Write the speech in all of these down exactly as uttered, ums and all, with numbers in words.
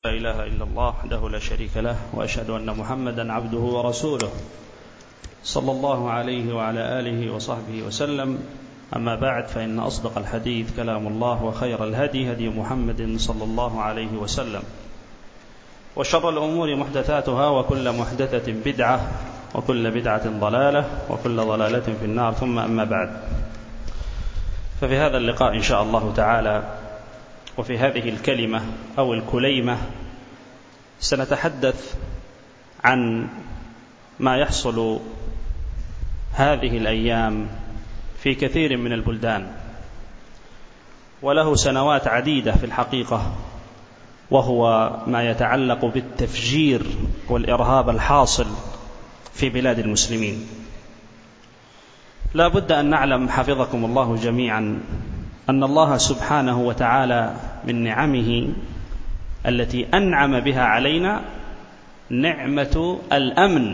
لا إله إلا الله وحده لا شريك له وأشهد أن محمدا عبده ورسوله صلى الله عليه وعلى آله وصحبه وسلم. أما بعد، فإن أصدق الحديث كلام الله، وخير الهدي هدي محمد صلى الله عليه وسلم، وشر الأمور محدثاتها، وكل محدثة بدعة، وكل بدعة ضلالة، وكل ضلالة في النار. ثم أما بعد، ففي هذا اللقاء إن شاء الله تعالى وفي هذه الكلمة أو الكليمة سنتحدث عن ما يحصل هذه الأيام في كثير من البلدان، وله سنوات عديدة في الحقيقة، وهو ما يتعلق بالتفجير والإرهاب الحاصل في بلاد المسلمين. لا بد أن نعلم حفظكم الله جميعا أن الله سبحانه وتعالى من نعمه التي أنعم بها علينا نعمة الأمن،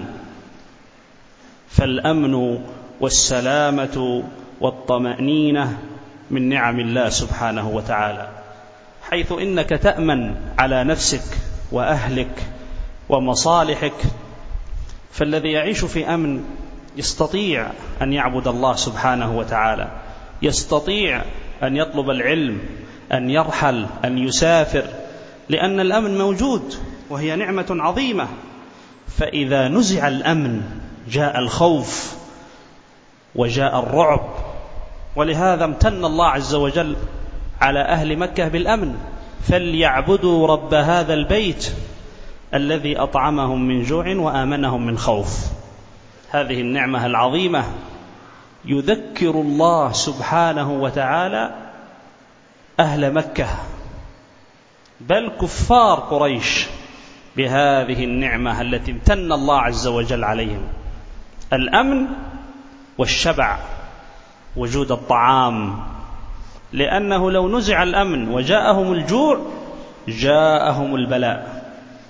فالأمن والسلامة والطمأنينة من نعم الله سبحانه وتعالى، حيث إنك تأمن على نفسك وأهلك ومصالحك. فالذي يعيش في أمن يستطيع أن يعبد الله سبحانه وتعالى، يستطيع أن يطلب العلم، أن يرحل، أن يسافر، لأن الأمن موجود وهي نعمة عظيمة. فإذا نزع الأمن جاء الخوف وجاء الرعب، ولهذا امتن الله عز وجل على أهل مكة بالأمن: فليعبدوا رب هذا البيت الذي أطعمهم من جوع وآمنهم من خوف. هذه النعمة العظيمة يذكر الله سبحانه وتعالى أهل مكة بل كفار قريش بهذه النعمة التي امتن الله عز وجل عليهم: الأمن والشبع، وجود الطعام، لأنه لو نزع الأمن وجاءهم الجوع جاءهم البلاء.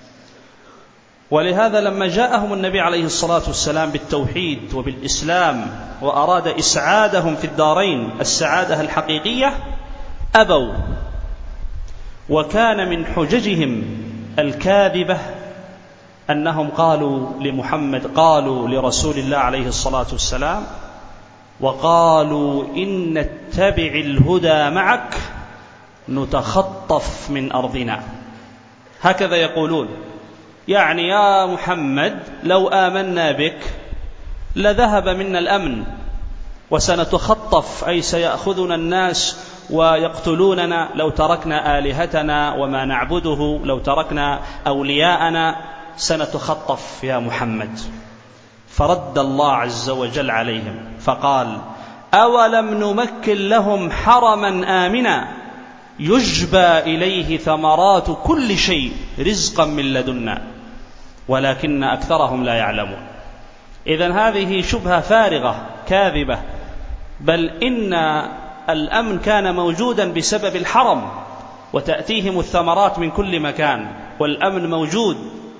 ولهذا لما جاءهم النبي عليه الصلاة والسلام بالتوحيد وبالإسلام وأراد إسعادهم في الدارين السعادة الحقيقية أبوا، وكان من حججهم الكاذبة أنهم قالوا لمحمد قالوا لرسول الله عليه الصلاة والسلام: وقالوا إن نتبع الهدى معك نتخطف من أرضنا. هكذا يقولون، يعني يا محمد لو آمنا بك لذهب منا الأمن وسنتخطف، أي سيأخذنا الناس ويقتلوننا لو تركنا آلهتنا وما نعبده، لو تركنا أولياءنا سنتخطف يا محمد. فرد الله عز وجل عليهم فقال: أولم نمكن لهم حرما آمنا يجبى إليه ثمرات كل شيء رزقا من لدنا ولكن أكثرهم لا يعلمون. إذن هذه شبهة فارغة كاذبة، بل إن الأمن كان موجودا بسبب الحرم، وتأتيهم الثمرات من كل مكان والأمن موجود.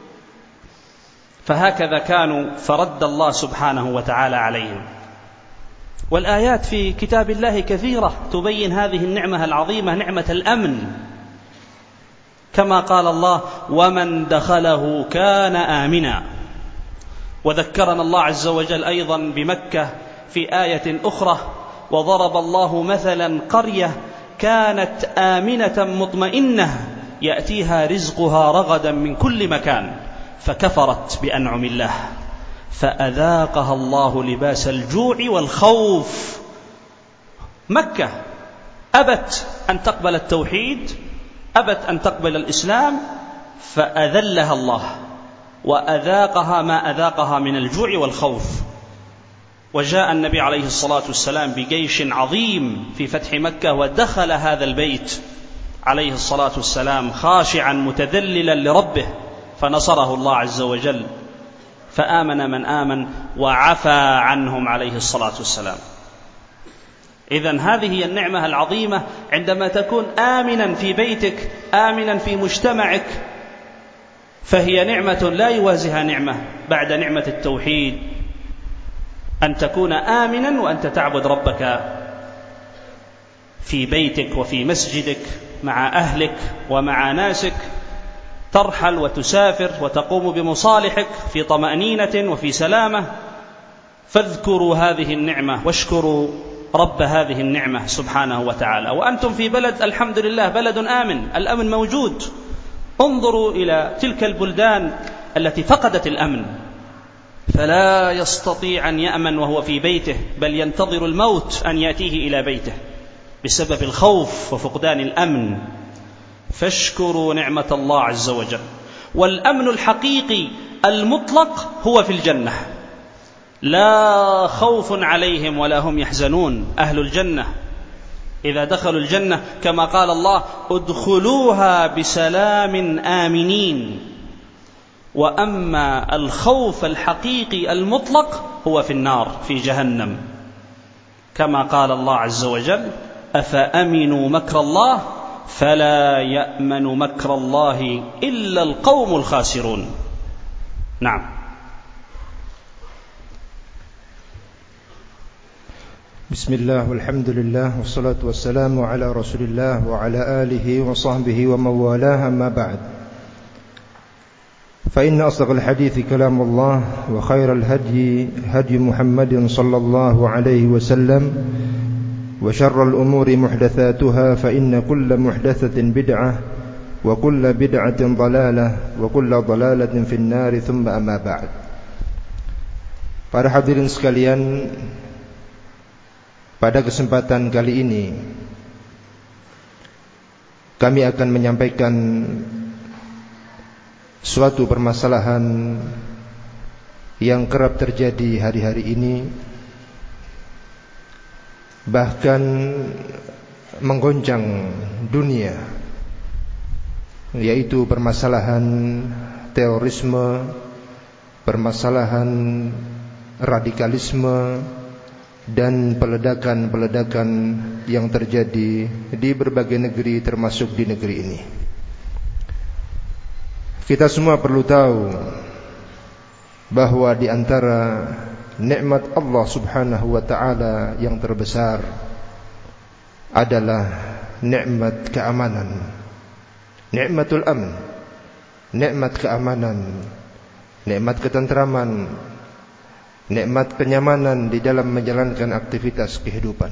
فهكذا كانوا، فرد الله سبحانه وتعالى عليهم. والآيات في كتاب الله كثيرة تبين هذه النعمة العظيمة، نعمة الأمن، كما قال الله: ومن دخله كان آمنا. وذكرنا الله عز وجل أيضا بمكة في آية أخرى: وضرب الله مثلا قرية كانت آمنة مطمئنة يأتيها رزقها رغدا من كل مكان فكفرت بأنعم الله فأذاقها الله لباس الجوع والخوف. مكة أبت أن تقبل التوحيد، أبت أن تقبل الإسلام، فأذلها الله وأذاقها ما أذاقها من الجوع والخوف. وجاء النبي عليه الصلاة والسلام بجيش عظيم في فتح مكة، ودخل هذا البيت عليه الصلاة والسلام خاشعا متذللا لربه، فنصره الله عز وجل، فآمن من آمن وعفى عنهم عليه الصلاة والسلام. إذن هذه هي النعمة العظيمة، عندما تكون آمنا في بيتك، آمنا في مجتمعك، فهي نعمة لا يوازيها نعمة بعد نعمة التوحيد، أن تكون آمنا وأنت تعبد ربك في بيتك وفي مسجدك مع أهلك ومع ناسك. ترحل وتسافر وتقوم بمصالحك في طمأنينة وفي سلامة، فاذكروا هذه النعمة واشكروا رب هذه النعمة سبحانه وتعالى. وأنتم في بلد الحمد لله بلد آمن، الأمن موجود. انظروا إلى تلك البلدان التي فقدت الأمن، فلا يستطيع أن يأمن وهو في بيته، بل ينتظر الموت أن يأتيه إلى بيته بسبب الخوف وفقدان الأمن. فاشكروا نعمة الله عز وجل. والأمن الحقيقي المطلق هو في الجنة، لا خوف عليهم ولا هم يحزنون. أهل الجنة إذا دخلوا الجنة كما قال الله: ادخلوها بسلام آمنين. وأما الخوف الحقيقي المطلق هو في النار، في جهنم، كما قال الله عز وجل: أفأمنوا مكر الله فلا يأمن مكر الله إلا القوم الخاسرون. نعم. بسم الله والحمد لله والصلاة والسلام على رسول الله وعلى آله وصحبه ومن والاه، أما بعد، فإن أصدق الحديث كلام الله، وخير الهدي هدي محمد صلى الله عليه وسلم، وشر الأمور محدثاتها، فإن كل محدثة بدعة وكل بدعة ضلالة وكل ضلالة في النار، ثم أما بعد. Para hadirin sekalian, pada kesempatan kali ini kami akan menyampaikan suatu permasalahan yang kerap terjadi hari-hari ini, bahkan menggoncang dunia, yaitu permasalahan terorisme, permasalahan radikalisme, dan peledakan-peledakan yang terjadi di berbagai negeri, termasuk di negeri ini. Kita semua perlu tahu bahwa di antara nikmat Allah Subhanahu wa taala yang terbesar adalah nikmat keamanan, nikmatul amn, nikmat keamanan, nikmat ketentraman, nikmat kenyamanan di dalam menjalankan aktivitas kehidupan.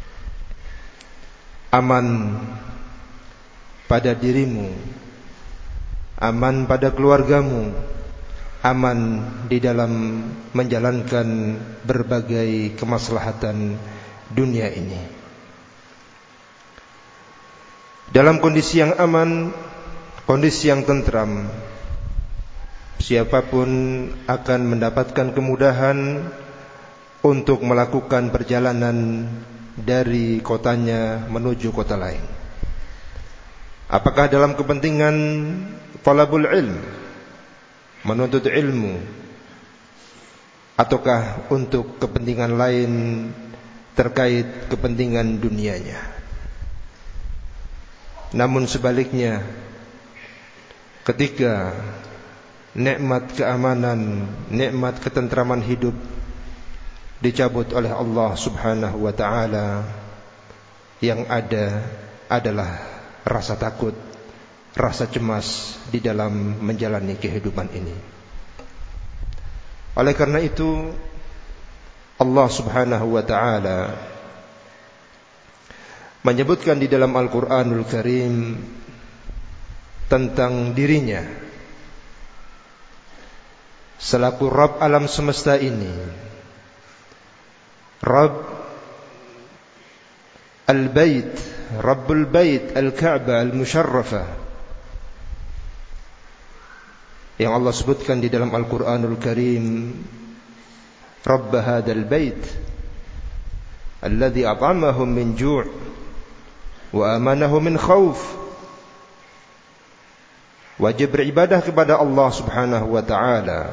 Aman pada dirimu, aman pada keluargamu, aman di dalam menjalankan berbagai kemaslahatan dunia ini. Dalam kondisi yang aman, kondisi yang tentram, siapapun akan mendapatkan kemudahan untuk melakukan perjalanan dari kotanya menuju kota lain. Apakah dalam kepentingan talabul ilm, menuntut ilmu, ataukah untuk kepentingan lain terkait kepentingan dunianya. Namun sebaliknya, ketika nikmat keamanan, nikmat ketentraman hidup dicabut oleh Allah Subhanahu wa taala, yang ada adalah rasa takut, rasa cemas di dalam menjalani kehidupan ini. Oleh karena itu, Allah Subhanahu wa taala menyebutkan di dalam Al-Qur'anul Karim tentang dirinya selaku Rabb alam semesta ini, Rabb Al-Bait, Rabbul Bait Al-Ka'bah Al-Musharrafah, yang Allah sebutkan di dalam Al-Qur'anul Karim, Rabb hadzal bait alladzi at'amahum min ju' wa amanahum min khauf. Wajib beribadah kepada Allah Subhanahu wa taala,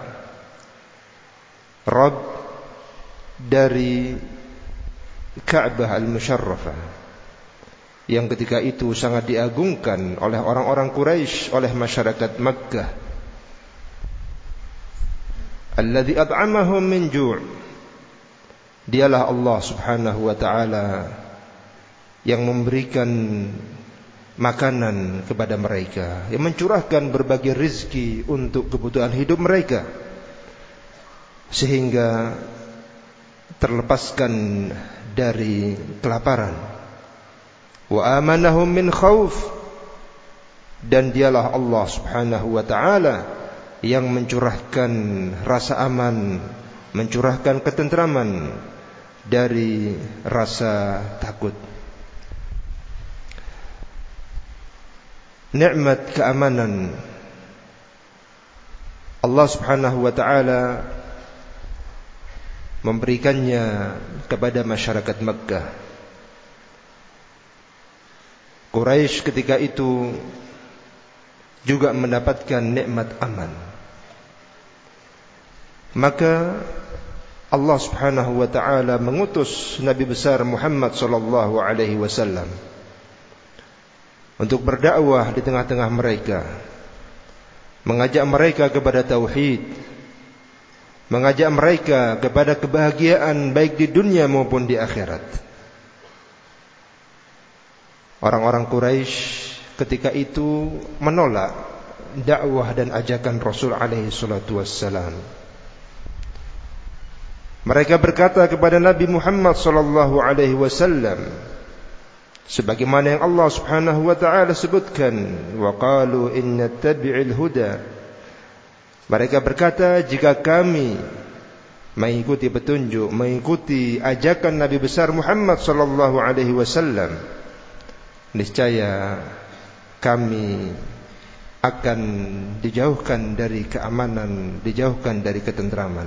Rabb dari Ka'bah Al-Musharrafah, yang ketika itu sangat diagungkan oleh orang-orang Quraisy, oleh masyarakat Makkah. Alladzi at'amahum min ju', dialah Allah Subhanahu wa taala yang memberikan makanan kepada mereka, yang mencurahkan berbagai rizki untuk kebutuhan hidup mereka, sehingga terlepaskan dari kelaparan. Wa amanahum min khauf, dan dialah Allah subhanahu wa ta'ala yang mencurahkan rasa aman, mencurahkan ketentraman dari rasa takut. Nikmat keamanan Allah subhanahu wa ta'ala memberikannya kepada masyarakat Makkah. Quraisy ketika itu juga mendapatkan nikmat aman. Maka Allah subhanahu wa ta'ala mengutus Nabi besar Muhammad sallallahu alaihi wasallam untuk berdakwah di tengah-tengah mereka, mengajak mereka kepada tauhid, mengajak mereka kepada kebahagiaan baik di dunia maupun di akhirat. Orang-orang Quraisy ketika itu menolak dakwah dan ajakan Rasul alaihi salatu wassalam. Mereka berkata kepada Nabi Muhammad sallallahu alaihi wasallam, sebagaimana yang Allah subhanahu wa ta'ala sebutkan, wa qalu inna tabi'il huda. Mereka berkata, jika kami mengikuti petunjuk, mengikuti ajakan Nabi besar Muhammad sallallahu alaihi wasallam, niscaya kami akan dijauhkan dari keamanan, dijauhkan dari ketentraman.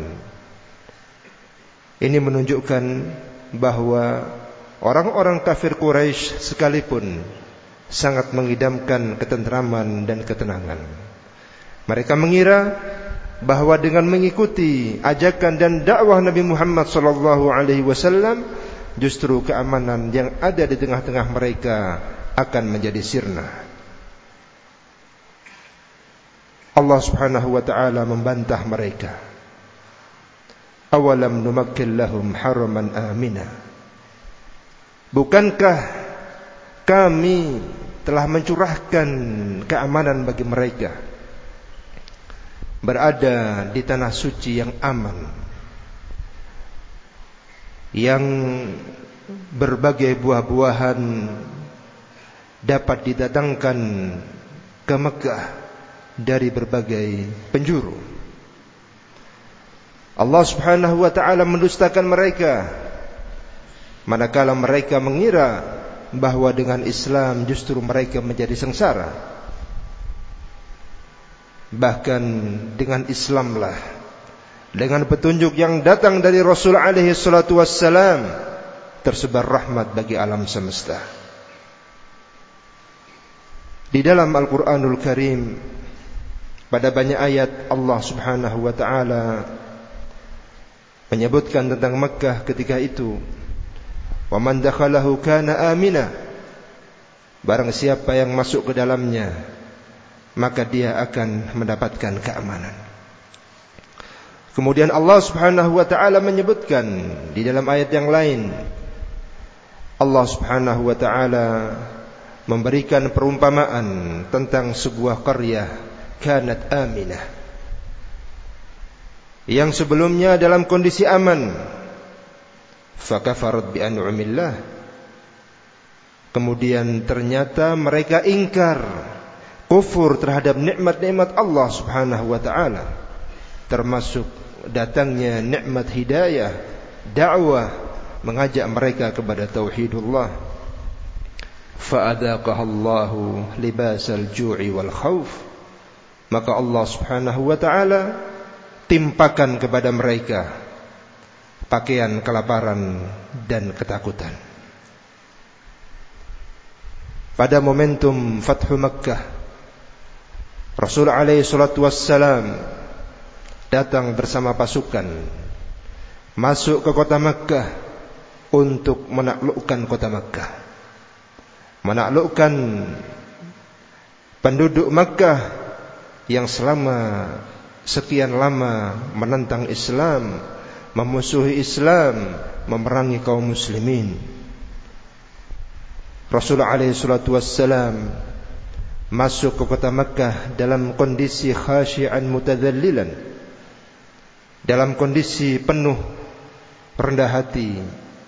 Ini menunjukkan bahwa orang-orang kafir Quraisy sekalipun sangat mengidamkan ketentraman dan ketenangan. Mereka mengira bahwa dengan mengikuti ajakan dan dakwah Nabi Muhammad sallallahu alaihi wasallam, justru keamanan yang ada di tengah-tengah mereka akan menjadi sirna. Allah subhanahu wa ta'ala membantah mereka. Awalam numakkil lahum haraman amina. Bukankah kami telah mencurahkan keamanan bagi mereka, berada di tanah suci yang aman, yang berbagai buah-buahan dapat didatangkan ke Mekah dari berbagai penjuru. Allah subhanahu wa ta'ala mendustakan mereka, manakala mereka mengira bahwa dengan Islam justru mereka menjadi sengsara. Bahkan dengan Islamlah, dengan petunjuk yang datang dari Rasul alaihi salatu wassalam, tersebar rahmat bagi alam semesta. Di dalam Al-Quranul Karim, pada banyak ayat Allah subhanahu wa ta'ala menyebutkan tentang Makkah ketika itu. Wa man dakhalahu kana amina. Barang siapa yang masuk ke dalamnya, maka dia akan mendapatkan keamanan. Kemudian Allah subhanahu wa ta'ala menyebutkan di dalam ayat yang lain, Allah subhanahu wa ta'ala memberikan perumpamaan tentang sebuah qaryah kanat aminah, yang sebelumnya dalam kondisi aman, fakafarat bi an'amillah, kemudian ternyata mereka ingkar, kufur terhadap nikmat-nikmat Allah subhanahu wa ta'ala, termasuk datangnya nikmat hidayah, dakwah, mengajak mereka kepada tauhidullah. Fa'adaqahallahu libasal ju'i wal khawf, maka Allah subhanahu wa ta'ala timpakan kepada mereka pakaian kelaparan dan ketakutan. Pada momentum Fathu Makkah, Rasul alaihi salatu wassalam datang bersama pasukan masuk ke kota Makkah untuk menaklukkan kota Makkah, menaklukkan penduduk Makkah yang selama sekian lama menentang Islam, memusuhi Islam, memerangi kaum muslimin. Rasulullah alaihi salatu wassalam masuk ke kota Makkah dalam kondisi khasyi'an mutadzallilan, dalam kondisi penuh rendah hati.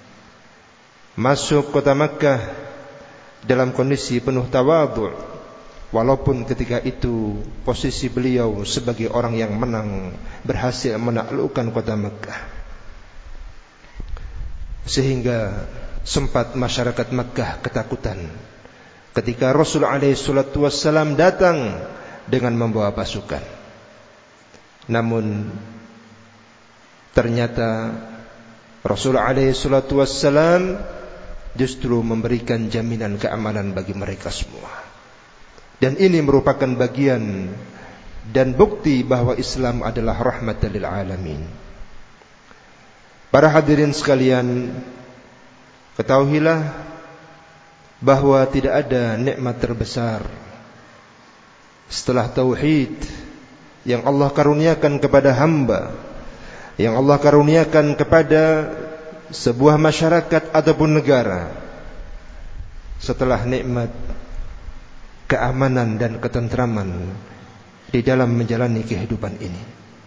Masuk kota Makkah dalam kondisi penuh tawadhu', walaupun ketika itu posisi beliau sebagai orang yang menang, berhasil menaklukkan kota Makkah, sehingga sempat masyarakat Makkah ketakutan ketika Rasul alaihi salatu wassalam datang dengan membawa pasukan. Namun ternyata Rasul alaihi salatu wassalam justru memberikan jaminan keamanan bagi mereka semua. Dan ini merupakan bagian dan bukti bahwa Islam adalah rahmatan lil alamin. Para hadirin sekalian, ketahuilah bahwa tidak ada nikmat terbesar setelah tauhid yang Allah karuniakan kepada hamba, yang Allah karuniakan kepada sebuah masyarakat ataupun negara, setelah nikmat keamanan dan ketentraman di dalam menjalani kehidupan ini.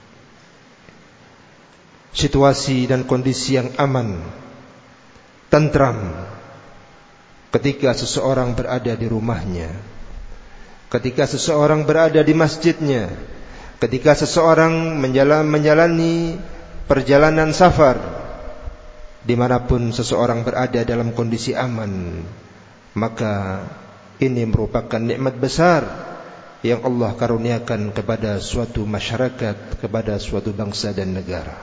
Situasi dan kondisi yang aman, tentram ketika seseorang berada di rumahnya, ketika seseorang berada di masjidnya, ketika seseorang menjalani perjalanan safar, dimanapun seseorang berada dalam kondisi aman, maka ini merupakan nikmat besar yang Allah karuniakan kepada suatu masyarakat, kepada suatu bangsa dan negara.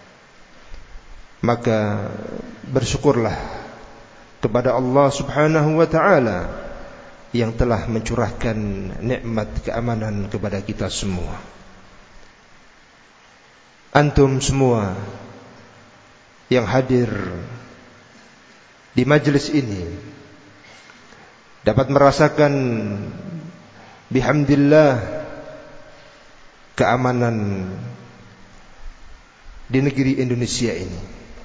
Maka bersyukurlah kepada Allah subhanahu wa ta'ala yang telah mencurahkan nikmat keamanan kepada kita semua. Antum semua yang hadir di majelis ini dapat merasakan bihamdillah keamanan di negeri Indonesia ini.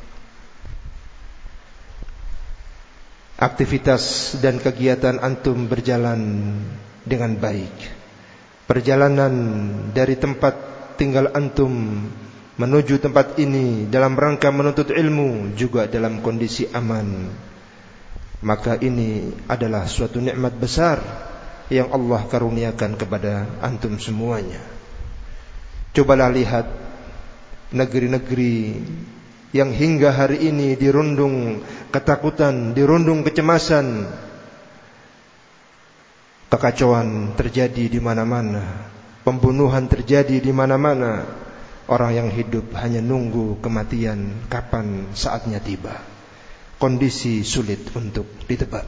Aktivitas dan kegiatan antum berjalan dengan baik. Perjalanan dari tempat tinggal antum menuju tempat ini dalam rangka menuntut ilmu juga dalam kondisi aman. Maka ini adalah suatu nikmat besar yang Allah karuniakan kepada antum semuanya. Cobalah lihat negeri-negeri yang hingga hari ini dirundung ketakutan, dirundung kecemasan, kekacauan terjadi di mana-mana, pembunuhan terjadi di mana-mana. Orang yang hidup hanya nunggu kematian kapan saatnya tiba. Kondisi sulit untuk ditebak.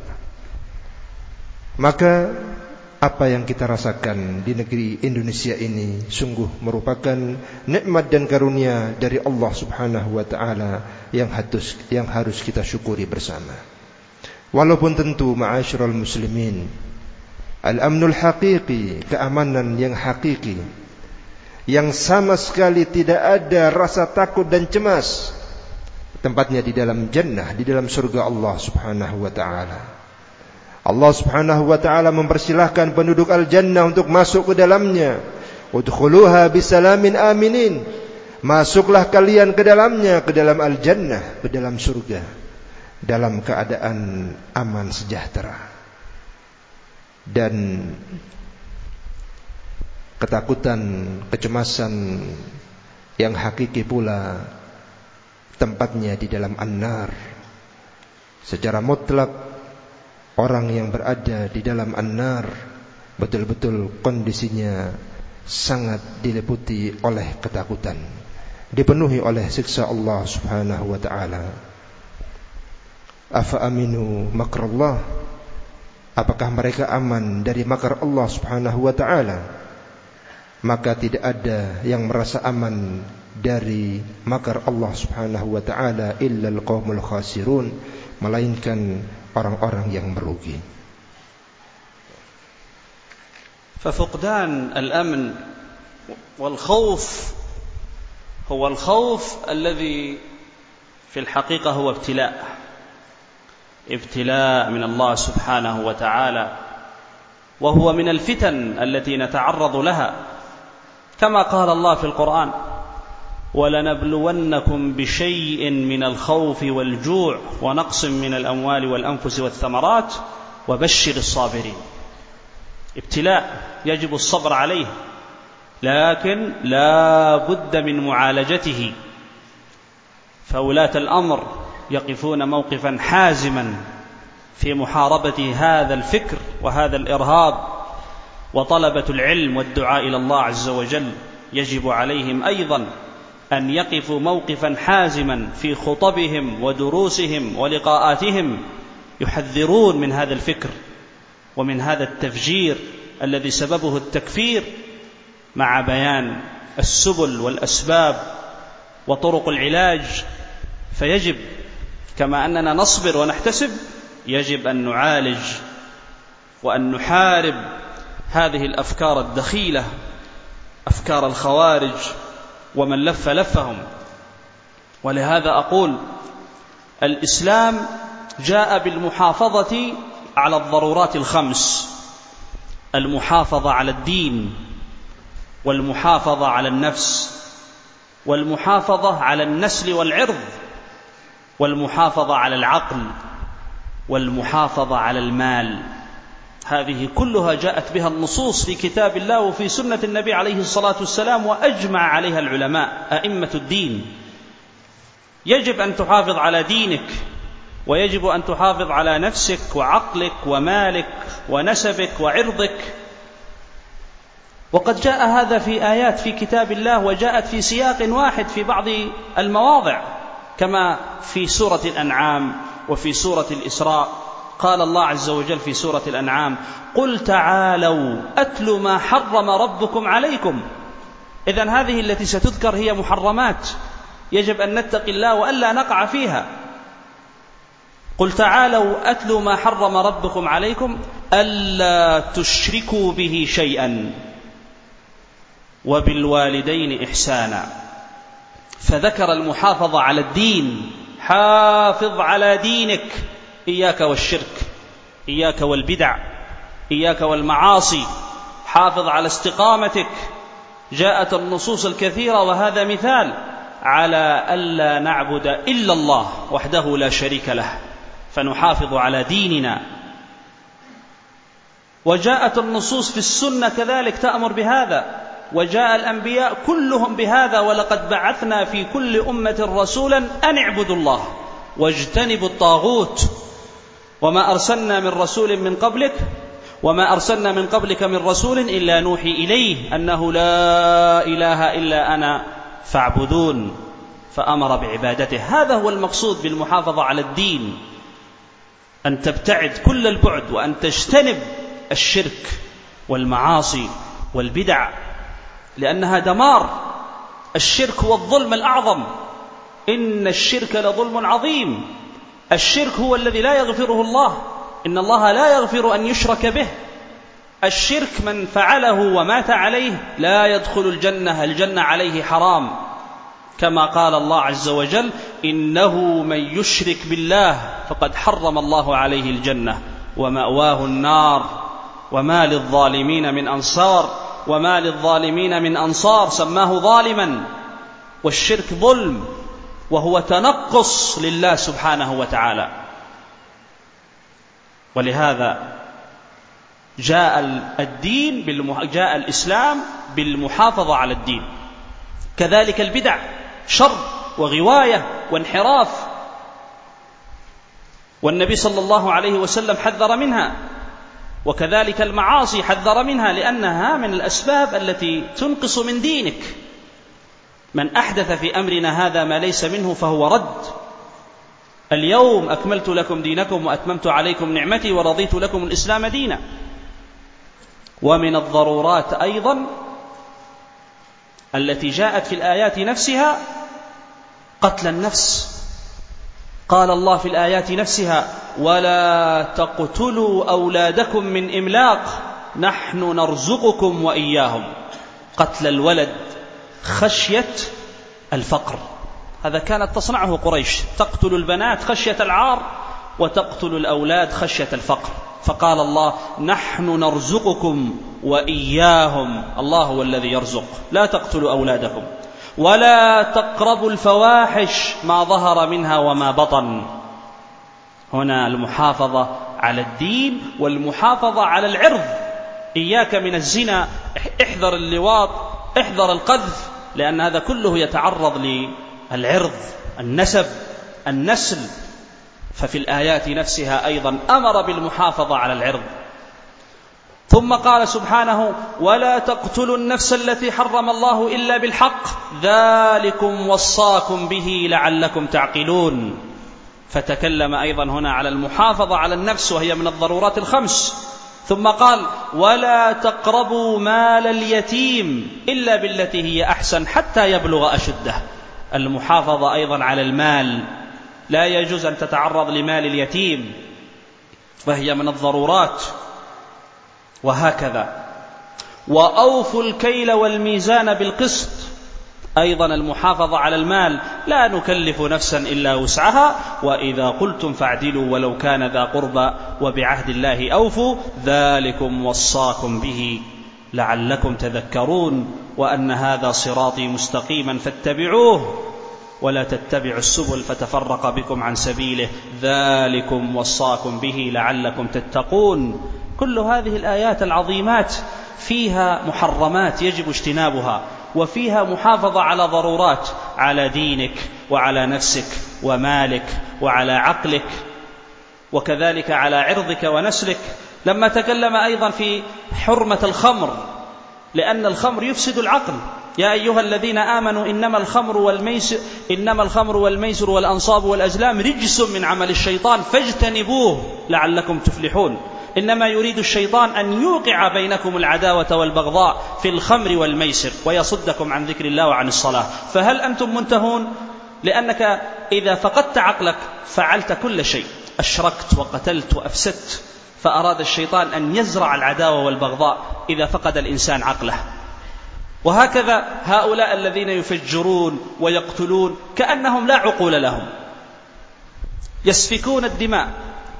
Maka apa yang kita rasakan di negeri Indonesia ini sungguh merupakan nikmat dan karunia dari Allah subhanahu wa ta'ala yang harus, yang harus kita syukuri bersama. Walaupun tentu ma'asyiral muslimin, al-amnul haqiqi, keamanan yang hakiki, yang sama sekali tidak ada rasa takut dan cemas, tempatnya di dalam jannah, di dalam surga Allah subhanahu wa ta'ala. Allah subhanahu wa ta'ala mempersilahkan penduduk al-jannah untuk masuk ke dalamnya. Udkhuluha bisalamin aminin. Masuklah kalian ke dalamnya, ke dalam al-jannah, ke dalam surga, dalam keadaan aman sejahtera. Dan ketakutan, kecemasan yang hakiki pula tempatnya di dalam an-nar. Secara mutlak orang yang berada di dalam an-nar betul-betul kondisinya sangat diliputi oleh ketakutan, dipenuhi oleh siksa Allah subhanahu wa ta'ala. Afa aminu makrallah, apakah mereka aman dari makar Allah subhanahu wa ta'ala? Maka tidak ada yang merasa aman dari makar Allah subhanahu wa ta'ala illa al-qawmul khasirun, melainkan orang-orang yang merugi. ففقدان الأمن والخوف هو الخوف الذي في الحقيقة هو ابتلاء. ابتلاء من الله سبحانه وتعالى، وهو من الفتن التي نتعرض لها، كما قال الله في القرآن: ولنبلونكم بشيء من الخوف والجوع ونقص من الأموال والأنفس والثمرات وبشر الصابرين. ابتلاء يجب الصبر عليه، لكن لا بد من معالجته. فولاة الأمر يقفون موقفا حازما في محاربة هذا الفكر وهذا الإرهاب، وطلبة العلم والدعاء إلى الله عز وجل يجب عليهم أيضا أن يقفوا موقفا حازما في خطبهم ودروسهم ولقاءاتهم، يحذرون من هذا الفكر ومن هذا التفجير الذي سببه التكفير، مع بيان السبل والأسباب وطرق العلاج. فيجب كما أننا نصبر ونحتسب، يجب أن نعالج وأن نحارب هذه الأفكار الدخيلة، أفكار الخوارج ومن لف لفهم. ولهذا أقول: الإسلام جاء بالمحافظة على الضرورات الخمس: المحافظة على الدين، والمحافظة على النفس، والمحافظة على النسل والعرض، والمحافظة على العقل، والمحافظة على المال. هذه كلها جاءت بها النصوص في كتاب الله وفي سنة النبي عليه الصلاة والسلام، وأجمع عليها العلماء أئمة الدين. يجب أن تحافظ على دينك، ويجب أن تحافظ على نفسك وعقلك ومالك ونسبك وعرضك. وقد جاء هذا في آيات في كتاب الله، وجاءت في سياق واحد في بعض المواضع، كما في سورة الأنعام وفي سورة الإسراء. قال الله عز وجل في سورة الأنعام: قل تعالوا أتل ما حرم ربكم عليكم. إذن هذه التي ستذكر هي محرمات، يجب أن نتقي الله وألا نقع فيها. قل تعالوا أتل ما حرم ربكم عليكم ألا تشركوا به شيئا وبالوالدين إحسانا. فذكر المحافظة على الدين: حافظ على دينك، إياك والشرك، إياك والبدع، إياك والمعاصي، حافظ على استقامتك. جاءت النصوص الكثيرة، وهذا مثال على ألا نعبد إلا الله وحده لا شريك له، فنحافظ على ديننا. وجاءت النصوص في السنة كذلك تأمر بهذا، وجاء الأنبياء كلهم بهذا: ولقد بعثنا في كل أمة رسولا أن اعبدوا الله واجتنبوا الطاغوت وما أرسلنا من رسول من قبلك وما أرسلنا من قبلك من رسول إلا نوحي إليه أنه لا إله إلا أنا فاعبدون، فأمر بعبادته. هذا هو المقصود بالمحافظة على الدين، أن تبتعد كل البعد، وأن تجتنب الشرك والمعاصي والبدع، لأنها دمار. الشرك هو الظلم الأعظم، إن الشرك لظلم عظيم. الشرك هو الذي لا يغفره الله، إن الله لا يغفر أن يشرك به. الشرك من فعله ومات عليه لا يدخل الجنة، الجنة عليه حرام، كما قال الله عز وجل: إنه من يشرك بالله فقد حرم الله عليه الجنة ومأواه النار وما للظالمين من أنصار وما للظالمين من أنصار. سماه ظالما، والشرك ظلم، وهو تنقص لله سبحانه وتعالى. ولهذا جاء الدين بالمح... جاء الإسلام بالمحافظة على الدين. كذلك البدع شر وغواية وانحراف، والنبي صلى الله عليه وسلم حذر منها، وكذلك المعاصي حذر منها، لأنها من الأسباب التي تنقص من دينك. من أحدث في أمرنا هذا ما ليس منه فهو رد. اليوم أكملت لكم دينكم وأتممت عليكم نعمتي ورضيت لكم الإسلام دينا. ومن الضرورات أيضا التي جاءت في الآيات نفسها قتل النفس. قال الله في الآيات نفسها: ولا تقتلوا أولادكم من إملاق نحن نرزقكم وإياهم. قتل الولد خشية الفقر، هذا كانت تصنعه قريش، تقتل البنات خشية العار وتقتل الأولاد خشية الفقر، فقال الله نحن نرزقكم وإياهم، الله هو الذي يرزق، لا تقتلوا أولادكم، ولا تقربوا الفواحش ما ظهر منها وما بطن. هنا المحافظة على الدين والمحافظة على العرض، إياك من الزنا، احذر اللواط، احذر القذف، لأن هذا كله يتعرض للعرض، النسب، النسل. ففي الآيات نفسها أيضا أمر بالمحافظة على العرض. ثم قال سبحانه ولا تقتلوا النفس التي حرم الله إلا بالحق ذلكم وصاكم به لعلكم تعقلون. فتكلم أيضا هنا على المحافظة على النفس وهي من الضرورات الخمس. ثم قال ولا تقربوا مال اليتيم إلا بالتي هي أحسن حتى يبلغ أشده. المحافظة أيضا على المال، لا يجوز أن تتعرض لمال اليتيم وهي من الضرورات. وهكذا وأوفوا الكيل والميزان بالقسط، أيضا المحافظة على المال، لا نكلف نفسا إلا وسعها وإذا قلتم فاعدلوا ولو كان ذا قربى وبعهد الله أوفوا ذلكم وصاكم به لعلكم تذكرون وأن هذا صراطي مستقيما فاتبعوه ولا تتبعوا السبل فتفرق بكم عن سبيله ذلكم وصاكم به لعلكم تتقون. كل هذه الآيات العظيمات فيها محرمات يجب اجتنابها، وفيها محافظة على ضرورات، على دينك وعلى نفسك ومالك وعلى عقلك، وكذلك على عرضك ونسلك. لما تكلم أيضا في حرمة الخمر، لأن الخمر يفسد العقل. يا أيها الذين آمنوا إنما الخمر والميسر إنما الخمر والميسر والأنصاب والأزلام رجس من عمل الشيطان فاجتنبوه لعلكم تفلحون. إنما يريد الشيطان أن يوقع بينكم العداوة والبغضاء في الخمر والميسر ويصدكم عن ذكر الله وعن الصلاة. فهل أنتم منتهون؟ لأنك إذا فقدت عقلك فعلت كل شيء، أشركت وقتلت وأفسدت. فأراد الشيطان أن يزرع العداوة والبغضاء إذا فقد الإنسان عقله. وهكذا هؤلاء الذين يفجرون ويقتلون كأنهم لا عقول لهم، يسفكون الدماء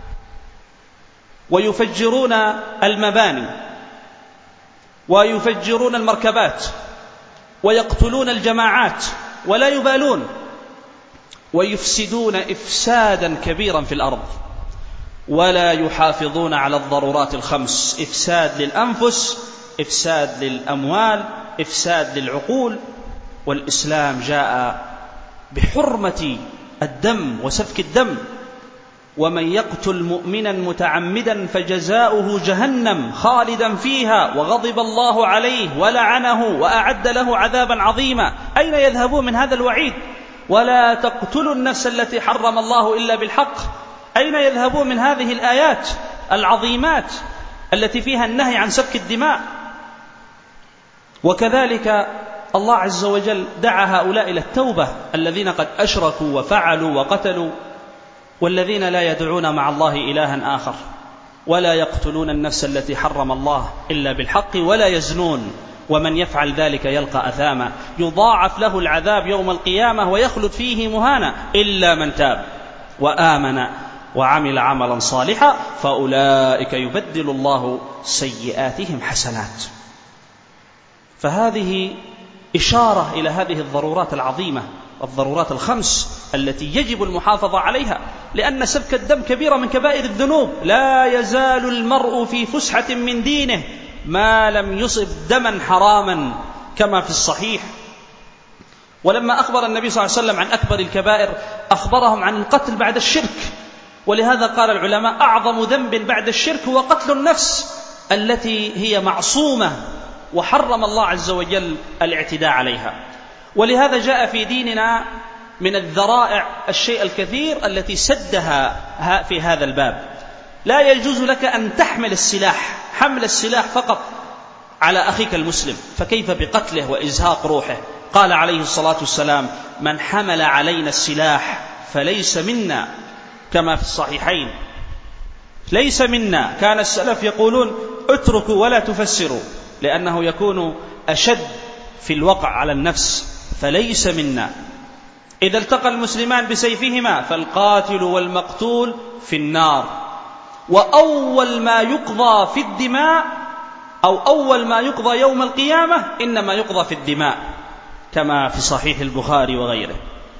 ويفجرون المباني ويفجرون المركبات ويقتلون الجماعات ولا يبالون، ويفسدون إفسادا كبيرا في الأرض، ولا يحافظون على الضرورات الخمس: إفساد للأنفس، إفساد للأموال، إفساد للعقول. والإسلام جاء بحرمة الدم وسفك الدم. ومن يقتل مؤمنا متعمدا فجزاؤه جهنم خالدا فيها وغضب الله عليه ولعنه وأعد له عذابا عظيما. أين يذهبون من هذا الوعيد؟ ولا تقتلوا النفس التي حرم الله إلا بالحق. أين يذهبون من هذه الآيات العظيمات التي فيها النهي عن سفك الدماء؟ وكذلك الله عز وجل دعا هؤلاء إلى التوبة، الذين قد أشركوا وفعلوا وقتلوا، والذين لا يدعون مع الله إلها آخر، ولا يقتلون النفس التي حرم الله إلا بالحق، ولا يزنون، ومن يفعل ذلك يلقى أثاما يضاعف له العذاب يوم القيامة ويخلد فيه مهانا إلا من تاب وآمن وعمل عملا صالحا فأولئك يبدل الله سيئاتهم حسنات. فهذه إشارة إلى هذه الضرورات العظيمة، الضرورات الخمس التي يجب المحافظة عليها، لأن سفك الدم كبيرة من كبائر الذنوب. لا يزال المرء في فسحة من دينه ما لم يصب دما حراما كما في الصحيح. ولما أخبر النبي صلى الله عليه وسلم عن أكبر الكبائر أخبرهم عن القتل بعد الشرك، ولهذا قال العلماء أعظم ذنب بعد الشرك هو قتل النفس التي هي معصومة وحرم الله عز وجل الاعتداء عليها. ولهذا جاء في ديننا من الذرائع الشيء الكثير التي سدها في هذا الباب. لا يجوز لك أن تحمل السلاح، حمل السلاح فقط على أخيك المسلم، فكيف بقتله وإزهاق روحه؟ قال عليه الصلاة والسلام: من حمل علينا السلاح فليس منا، كما في الصحيحين. ليس منا. كان السلف يقولون: اتركوا ولا تفسروا، لأنه يكون أشد في الوقع على النفس. فليس منا. إذا التقى المسلمان بسيفهما فالقاتل والمقتول في النار. وأول ما يقضى في الدماء أو أول ما يقضى يوم القيامة إنما يقضى في الدماء كما في صحيح البخاري وغيره.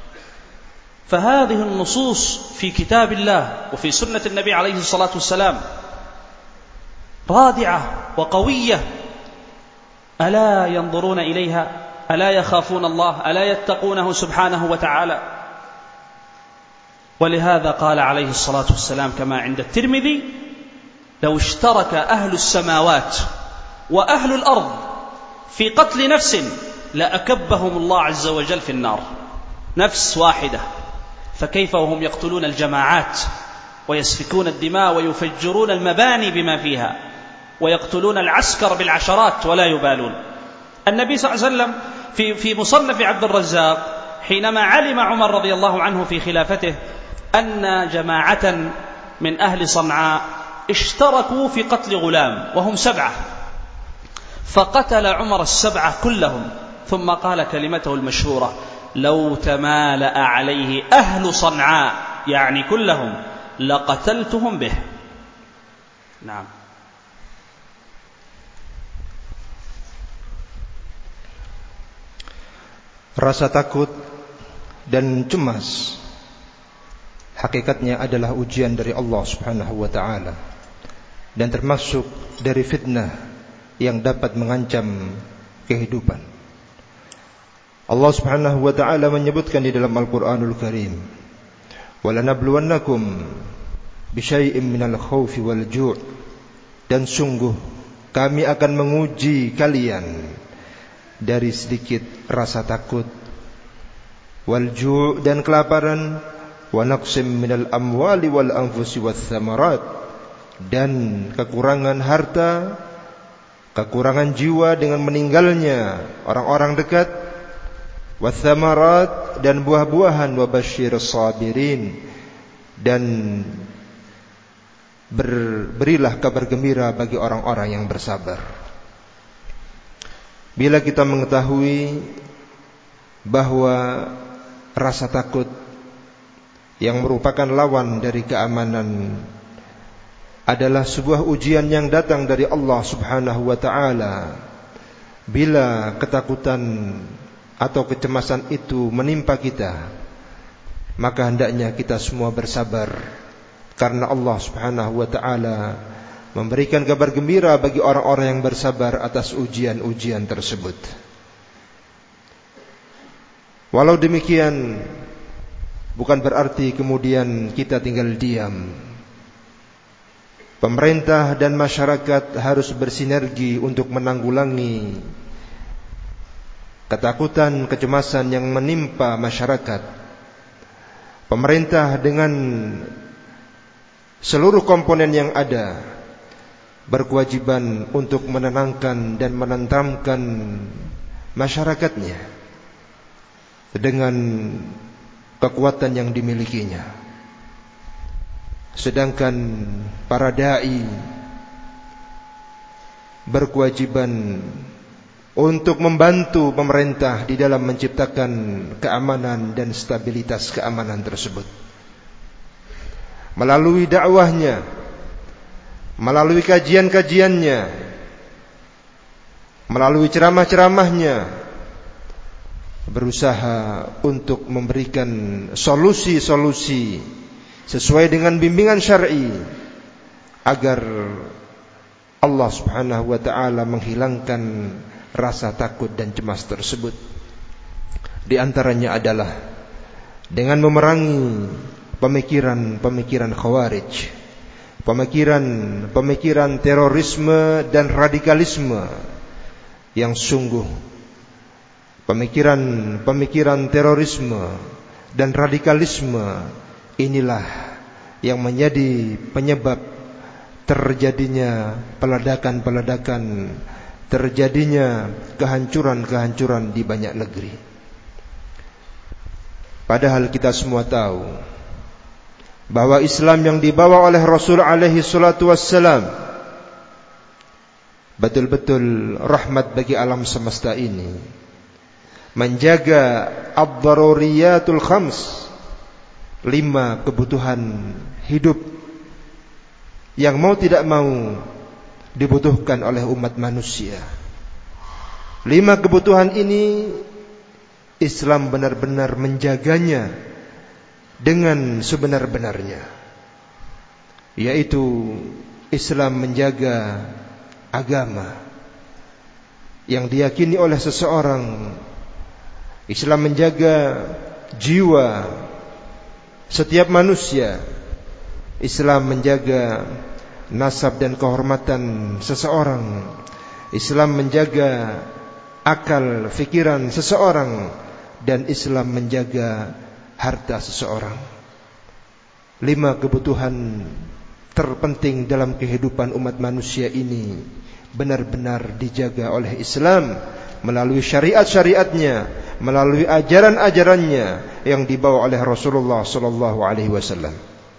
فهذه النصوص في كتاب الله وفي سنة النبي عليه الصلاة والسلام رادعة وقوية. ألا ينظرون إليها؟ ألا يخافون الله؟ ألا يتقونه سبحانه وتعالى؟ ولهذا قال عليه الصلاة والسلام كما عند الترمذي: لو اشترك أهل السماوات وأهل الأرض في قتل نفس لأكبهم الله عز وجل في النار. نفس واحدة، فكيف وهم يقتلون الجماعات ويسفكون الدماء ويفجرون المباني بما فيها ويقتلون العسكر بالعشرات ولا يبالون. النبي صلى الله عليه وسلم في في مصنف عبد الرزاق حينما علم عمر رضي الله عنه في خلافته أن جماعة من أهل صنعاء اشتركوا في قتل غلام وهم سبعة، فقتل عمر السبعة كلهم، ثم قال كلمته المشهورة: لو تمالأ عليه أهل صنعاء يعني كلهم لقتلتهم به. نعم. Rasa takut dan cemas hakikatnya adalah ujian dari Allah Subhanahu wa taala dan termasuk dari fitnah yang dapat mengancam kehidupan. Allah Subhanahu wa taala menyebutkan di dalam Al-Qur'anul Karim, "Walanabluwannakum bisyai'im minal khaufi wal ju'." Dan sungguh kami akan menguji kalian dari sedikit rasa takut, wal ju' dan kelaparan, wa naqsim minal amwali wal anfusi wath thamarat, dan kekurangan harta, kekurangan jiwa dengan meninggalnya orang-orang dekat, wath thamarat dan buah-buahan, wa basyirus sabirin, dan ber, berilah kabar gembira bagi orang-orang yang bersabar. Bila kita mengetahui bahwa rasa takut yang merupakan lawan dari keamanan adalah sebuah ujian yang datang dari Allah Subhanahu wa taala, bila ketakutan atau kecemasan itu menimpa kita, maka hendaknya kita semua bersabar, karena Allah Subhanahu wa taala memberikan kabar gembira bagi orang-orang yang bersabar atas ujian-ujian tersebut. Walau demikian, bukan berarti kemudian kita tinggal diam. Pemerintah dan masyarakat harus bersinergi untuk menanggulangi ketakutan, kecemasan yang menimpa masyarakat. Pemerintah dengan seluruh komponen yang ada berkewajiban untuk menenangkan dan menenteramkan masyarakatnya dengan kekuatan yang dimilikinya. Sedangkan para da'i berkewajiban untuk membantu pemerintah di dalam menciptakan keamanan dan stabilitas keamanan tersebut melalui dakwahnya, melalui kajian-kajiannya, melalui ceramah-ceramahnya, berusaha untuk memberikan solusi-solusi sesuai dengan bimbingan syar'i agar Allah Subhanahu wa taala menghilangkan rasa takut dan cemas tersebut. Di antaranya adalah dengan memerangi pemikiran-pemikiran khawarij, pemikiran-pemikiran terorisme dan radikalisme yang sungguh pemikiran-pemikiran terorisme dan radikalisme inilah yang menjadi penyebab terjadinya peledakan-peledakan, terjadinya kehancuran-kehancuran di banyak negeri. Padahal kita semua tahu bahwa Islam yang dibawa oleh Rasul alaihi salatu wassalam betul-betul rahmat bagi alam semesta ini, menjaga ad-daruriyatul khams, lima kebutuhan hidup yang mau tidak mau dibutuhkan oleh umat manusia. Lima kebutuhan ini Islam benar-benar menjaganya dengan sebenar-benarnya, yaitu Islam menjaga agama yang diyakini oleh seseorang. Islam menjaga jiwa setiap manusia. Islam menjaga nasab dan kehormatan seseorang. Islam menjaga akal, fikiran seseorang. Dan Islam menjaga harta seseorang. Lima kebutuhan terpenting dalam kehidupan umat manusia ini benar-benar dijaga oleh Islam melalui syariat-syariatnya, melalui ajaran-ajarannya yang dibawa oleh Rasulullah sallallahu alaihi wasallam.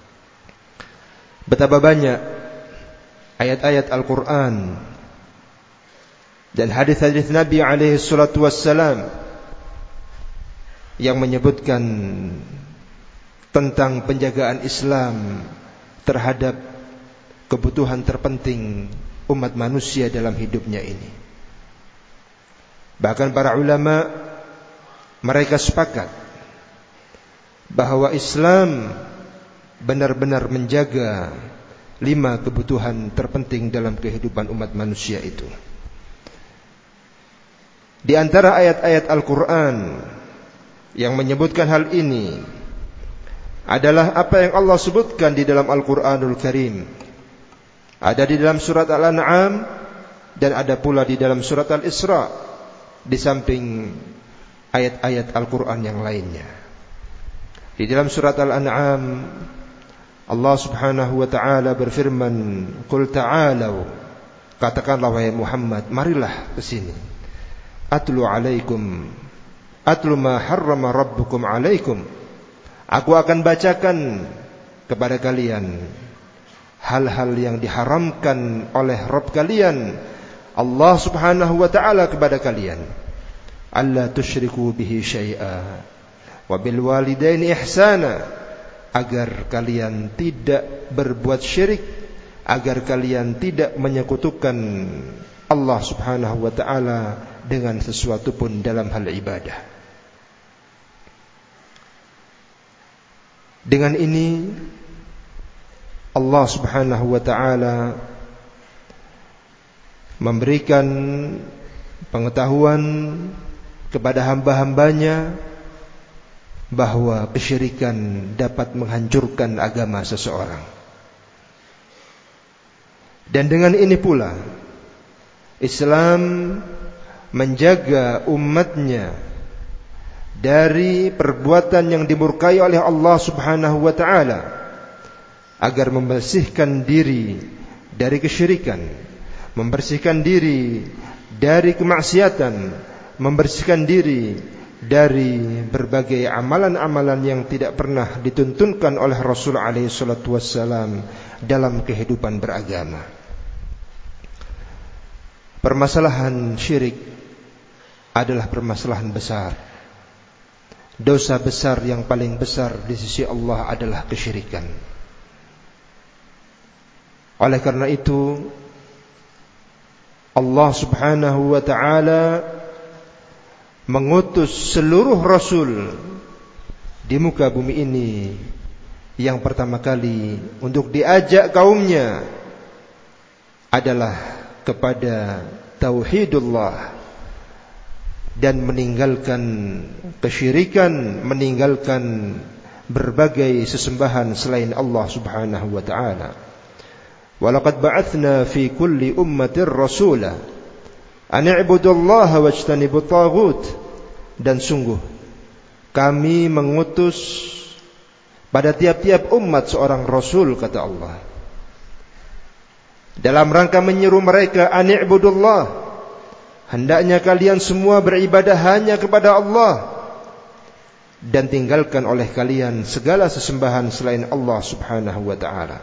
Betapa banyak ayat-ayat Al-Quran dan hadis-hadis Nabi alaihi salatu wassalam yang menyebutkan tentang penjagaan Islam terhadap kebutuhan terpenting umat manusia dalam hidupnya ini. Bahkan para ulama mereka sepakat bahwa Islam benar-benar menjaga lima kebutuhan terpenting dalam kehidupan umat manusia itu. Di antara ayat-ayat Al-Quran yang menyebutkan hal ini adalah apa yang Allah sebutkan di dalam Al-Quranul Karim. Ada di dalam surat Al-An'am dan ada pula di dalam surat Al-Isra, di samping ayat-ayat Al-Quran yang lainnya. Di dalam surat Al-An'am Allah subhanahu wa ta'ala berfirman, Qul ta'alau, katakanlah wahai Muhammad, marilah ke sini. Atlu alaikum, atlu ma harrama rabbukum alaikum. Aku akan bacakan kepada kalian hal-hal yang diharamkan oleh Rabb kalian, Allah subhanahu wa ta'ala, kepada kalian. Alla tusyriku bihi syai'a wa bil walidaini ihsana, agar kalian tidak berbuat syirik, agar kalian tidak menyekutukan Allah subhanahu wa ta'ala dengan sesuatu pun dalam hal ibadah. Dengan ini Allah subhanahu wa ta'ala memberikan pengetahuan kepada hamba-hambanya bahwa kesyirikan dapat menghancurkan agama seseorang. Dan dengan ini pula Islam menjaga umatnya dari perbuatan yang dimurkai oleh Allah subhanahu wa ta'ala, agar membersihkan diri dari kesyirikan, membersihkan diri dari kemaksiatan, membersihkan diri dari berbagai amalan-amalan yang tidak pernah dituntunkan oleh Rasul alaihi salatu wassalam dalam kehidupan beragama. Permasalahan syirik adalah permasalahan besar. Dosa besar yang paling besar di sisi Allah adalah kesyirikan. Oleh karena itu Allah subhanahu wa ta'ala mengutus seluruh Rasul di muka bumi ini yang pertama kali untuk diajak kaumnya adalah kepada tauhidullah dan meninggalkan kesyirikan, meninggalkan berbagai sesembahan selain Allah subhanahu wa ta'ala. Walaqad ba'athna fi kulli ummatin rasula an i'budullaha wajtanibut taghut. Dan sungguh kami mengutus pada tiap-tiap umat seorang rasul, kata Allah, dalam rangka menyeru mereka an i'budullah, hendaknya kalian semua beribadah hanya kepada Allah dan tinggalkan oleh kalian segala sesembahan selain Allah subhanahu wa ta'ala.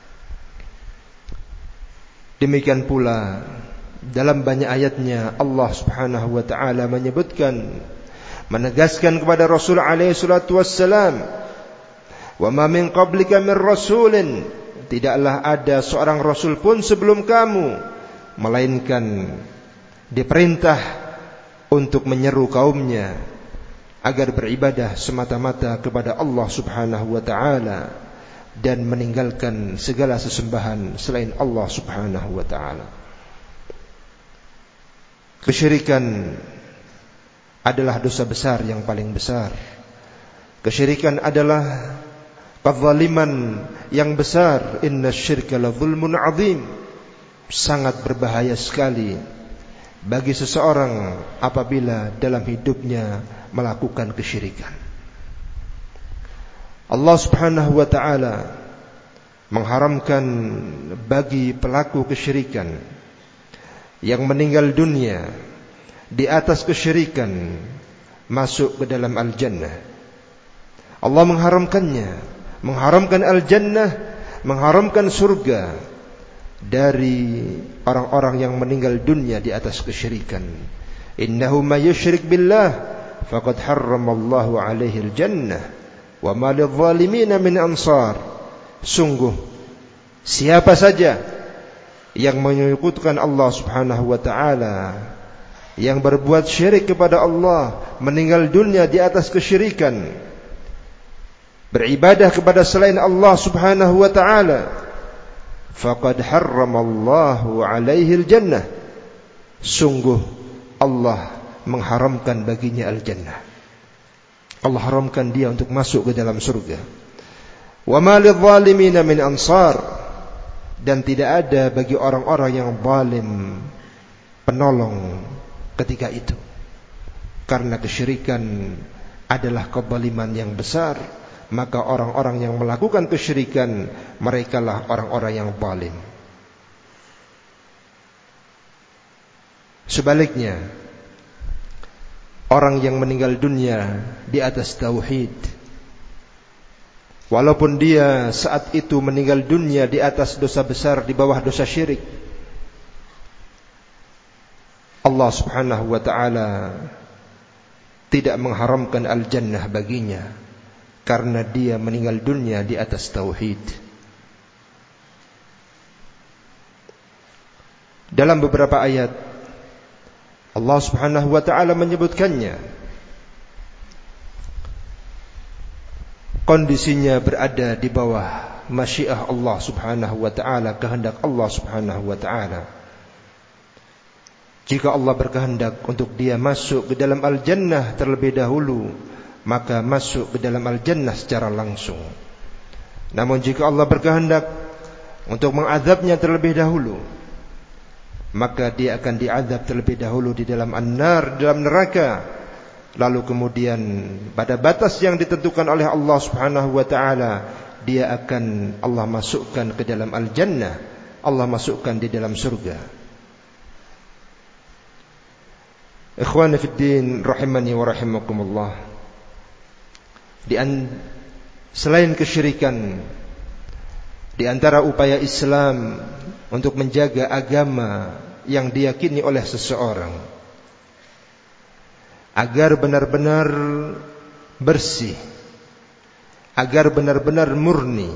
Demikian pula dalam banyak ayatnya Allah subhanahu wa ta'ala menyebutkan menegaskan kepada Rasul alaihi salatu wassalam, wa ma min qablika min rasulin, tidaklah ada seorang rasul pun sebelum kamu melainkan diperintah untuk menyeru kaumnya agar beribadah semata-mata kepada Allah Subhanahu wa taala dan meninggalkan segala sesembahan selain Allah Subhanahu wa taala. Kesyirikan adalah dosa besar yang paling besar. Kesyirikan adalah kezaliman yang besar. Innasyirka la zulmun azim. Sangat berbahaya sekali bagi seseorang apabila dalam hidupnya melakukan kesyirikan. Allah Subhanahu wa taala mengharamkan bagi pelaku kesyirikan yang meninggal dunia di atas kesyirikan masuk ke dalam al-jannah. Allah mengharamkannya, mengharamkan al-jannah, mengharamkan surga dari orang-orang yang meninggal dunia di atas kesyirikan. Innahu may yusyrik billah faqad harramallahu alaihi al-jannah wa ma lidh-dhalimin min ansar. Sungguh siapa saja yang menyekutukan Allah Subhanahu wa taala, yang berbuat syirik kepada Allah, meninggal dunia di atas kesyirikan, beribadah kepada selain Allah Subhanahu wa taala, faqad harramallahu alaihi al-jannah. Sungguh Allah mengharamkan baginya al-jannah. Allah haramkan dia untuk masuk ke dalam surga. Wa ma lidh-dhalimin min ansar, dan tidak ada bagi orang-orang yang zalim penolong ketika itu. Karena kesyirikan adalah kezaliman yang besar, maka orang-orang yang melakukan kesyirikan merekalah orang-orang yang zalim. Sebaliknya, orang yang meninggal dunia di atas tauhid, walaupun dia saat itu meninggal dunia di atas dosa besar, di bawah dosa syirik, Allah Subhanahu wa taala tidak mengharamkan al-jannah baginya karena dia meninggal dunia di atas tauhid. Dalam beberapa ayat Allah Subhanahu wa taala menyebutkannya, kondisinya berada di bawah masyiah Allah Subhanahu wa taala, kehendak Allah Subhanahu wa taala. Jika Allah berkehendak untuk dia masuk ke dalam al-jannah terlebih dahulu, maka masuk ke dalam al-jannah secara langsung. Namun jika Allah berkehendak untuk mengazabnya terlebih dahulu, maka dia akan diazab terlebih dahulu di dalam an-nar, dalam neraka. Lalu kemudian pada batas yang ditentukan oleh Allah Subhanahu wa taala, dia akan Allah masukkan ke dalam al-jannah, Allah masukkan di dalam surga. Ikhwani fid din rahimani wa rahimakumullah. Di an, selain kesyirikan, di antara upaya Islam untuk menjaga agama yang diyakini oleh seseorang agar benar-benar bersih, agar benar-benar murni,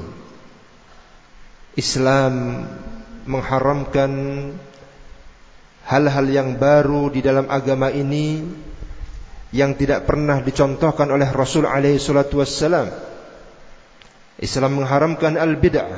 Islam mengharamkan hal-hal yang baru di dalam agama ini yang tidak pernah dicontohkan oleh Rasul alaihi salatu wassalam. Islam mengharamkan al-bid'ah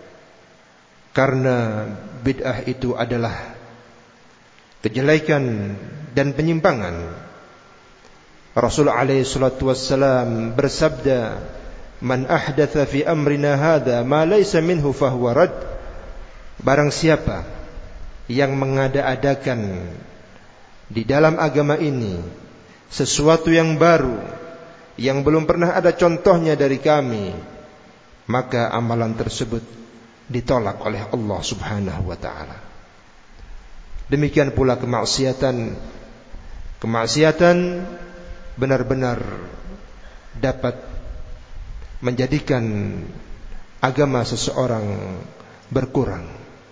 karena bid'ah itu adalah kejelekan dan penyimpangan. Rasul alaihi salatu wassalam bersabda, "Man ahdatha fi amrina hadha ma laysa minhu fahuwa rad." Barang siapa yang mengada-adakan di dalam agama ini sesuatu yang baru yang belum pernah ada contohnya dari kami, maka amalan tersebut ditolak oleh Allah Subhanahu wa taala. Demikian pula kemaksiatan. Kemaksiatan benar-benar dapat menjadikan agama seseorang berkurang,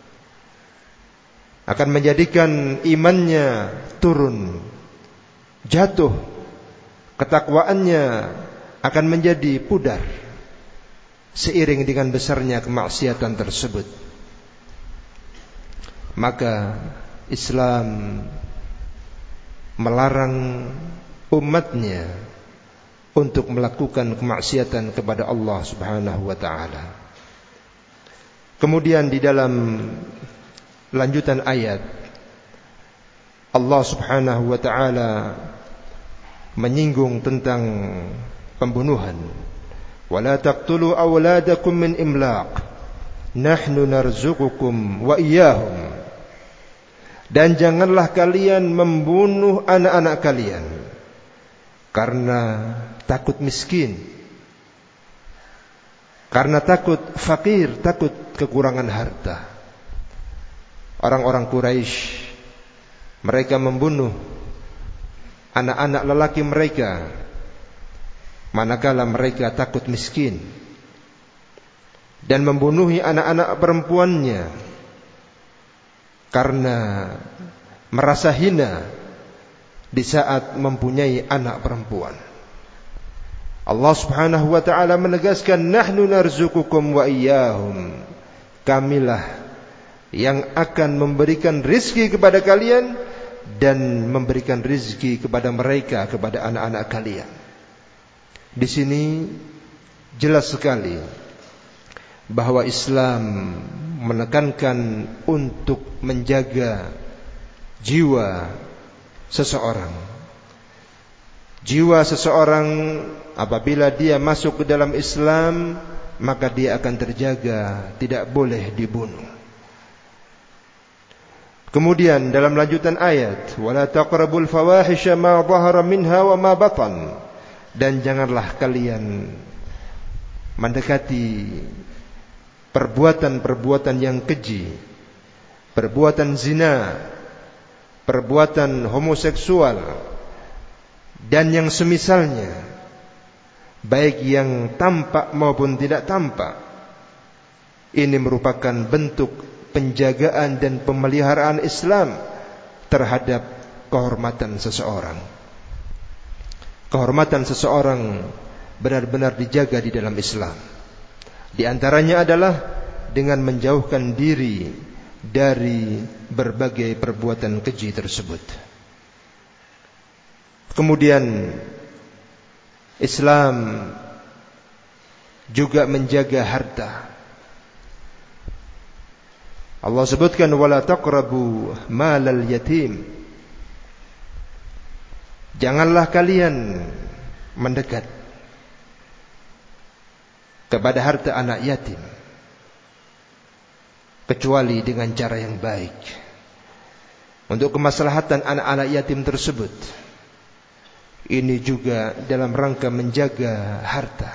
akan menjadikan imannya turun, jatuh, ketakwaannya akan menjadi pudar seiring dengan besarnya kemaksiatan tersebut. Maka Islam melarang umatnya untuk melakukan kemaksiatan kepada Allah Subhanahu wa taala. Kemudian di dalam lanjutan ayat Allah Subhanahu wa taala menyinggung tentang pembunuhan. Wala taqtulu awladakum min imlaq nahnu narzuqukum wa iyyahum. Dan janganlah kalian membunuh anak-anak kalian karena takut miskin, karena takut fakir, takut kekurangan harta. Orang-orang Quraisy mereka membunuh anak-anak lelaki mereka manakala mereka takut miskin, dan membunuhi anak-anak perempuannya karena merasa hina di saat mempunyai anak perempuan. Allah Subhanahu wa taala menegaskan, nahnu narzuqukum wa iyyahum. Kamilah yang akan memberikan rizki kepada kalian dan memberikan rizki kepada mereka, kepada anak-anak kalian. Di sini jelas sekali bahwa Islam menekankan untuk menjaga jiwa seseorang. Jiwa seseorang apabila dia masuk ke dalam Islam, maka dia akan terjaga, tidak boleh dibunuh. Kemudian dalam lanjutan ayat, wala taqrabul fawahisha ma dhahara minha wa ma batan. Dan janganlah kalian mendekati perbuatan-perbuatan yang keji, perbuatan zina, perbuatan homoseksual, dan yang semisalnya, baik yang tampak maupun tidak tampak. Ini merupakan bentuk penjagaan dan pemeliharaan Islam terhadap kehormatan seseorang. Kehormatan seseorang benar-benar dijaga di dalam Islam. Di antaranya adalah dengan menjauhkan diri dari berbagai perbuatan keji tersebut. Kemudian Islam juga menjaga harta. Allah sebutkan wala taqrabu malal yatim. Janganlah kalian mendekat kepada harta anak yatim kecuali dengan cara yang baik untuk kemaslahatan anak-anak yatim tersebut. Ini juga dalam rangka menjaga harta.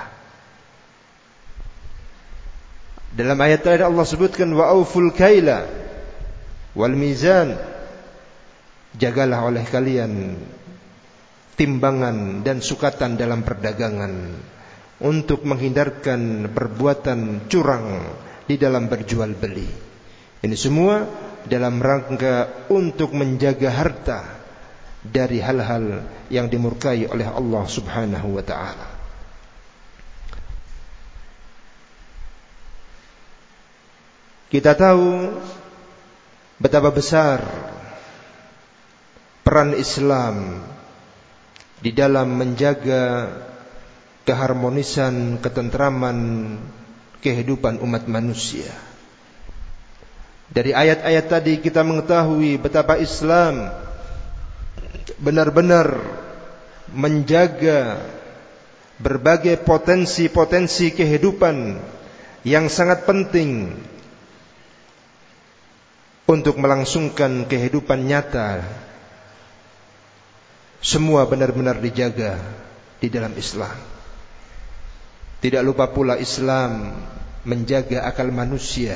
Dalam ayat tadi Allah sebutkan wa auful kaila wal mizan. Jagalah oleh kalian timbangan dan sukatan dalam perdagangan untuk menghindarkan perbuatan curang di dalam berjual beli. Ini semua dalam rangka untuk menjaga harta dari hal-hal yang dimurkai oleh Allah Subhanahu wa taala. Kita tahu betapa besar peran Islam di dalam menjaga keharmonisan, ketentraman kehidupan umat manusia. Dari ayat-ayat tadi kita mengetahui betapa Islam benar-benar menjaga berbagai potensi-potensi kehidupan yang sangat penting untuk melangsungkan kehidupan nyata. Semua benar-benar dijaga di dalam Islam. Tidak lupa pula Islam menjaga akal manusia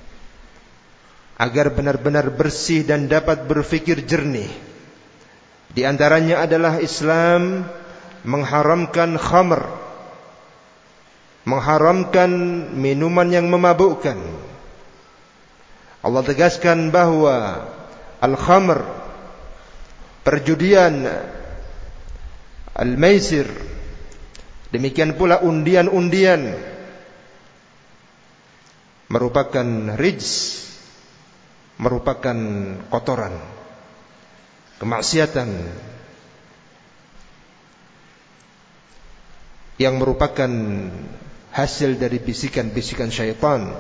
agar benar-benar bersih dan dapat berfikir jernih. Di antaranya adalah Islam mengharamkan khamr, mengharamkan minuman yang memabukkan. Allah tegaskan bahwa al-khamr, perjudian, al-maisir, demikian pula undian-undian merupakan rijs, merupakan kotoran, kemaksiatan yang merupakan hasil dari bisikan-bisikan syaitan.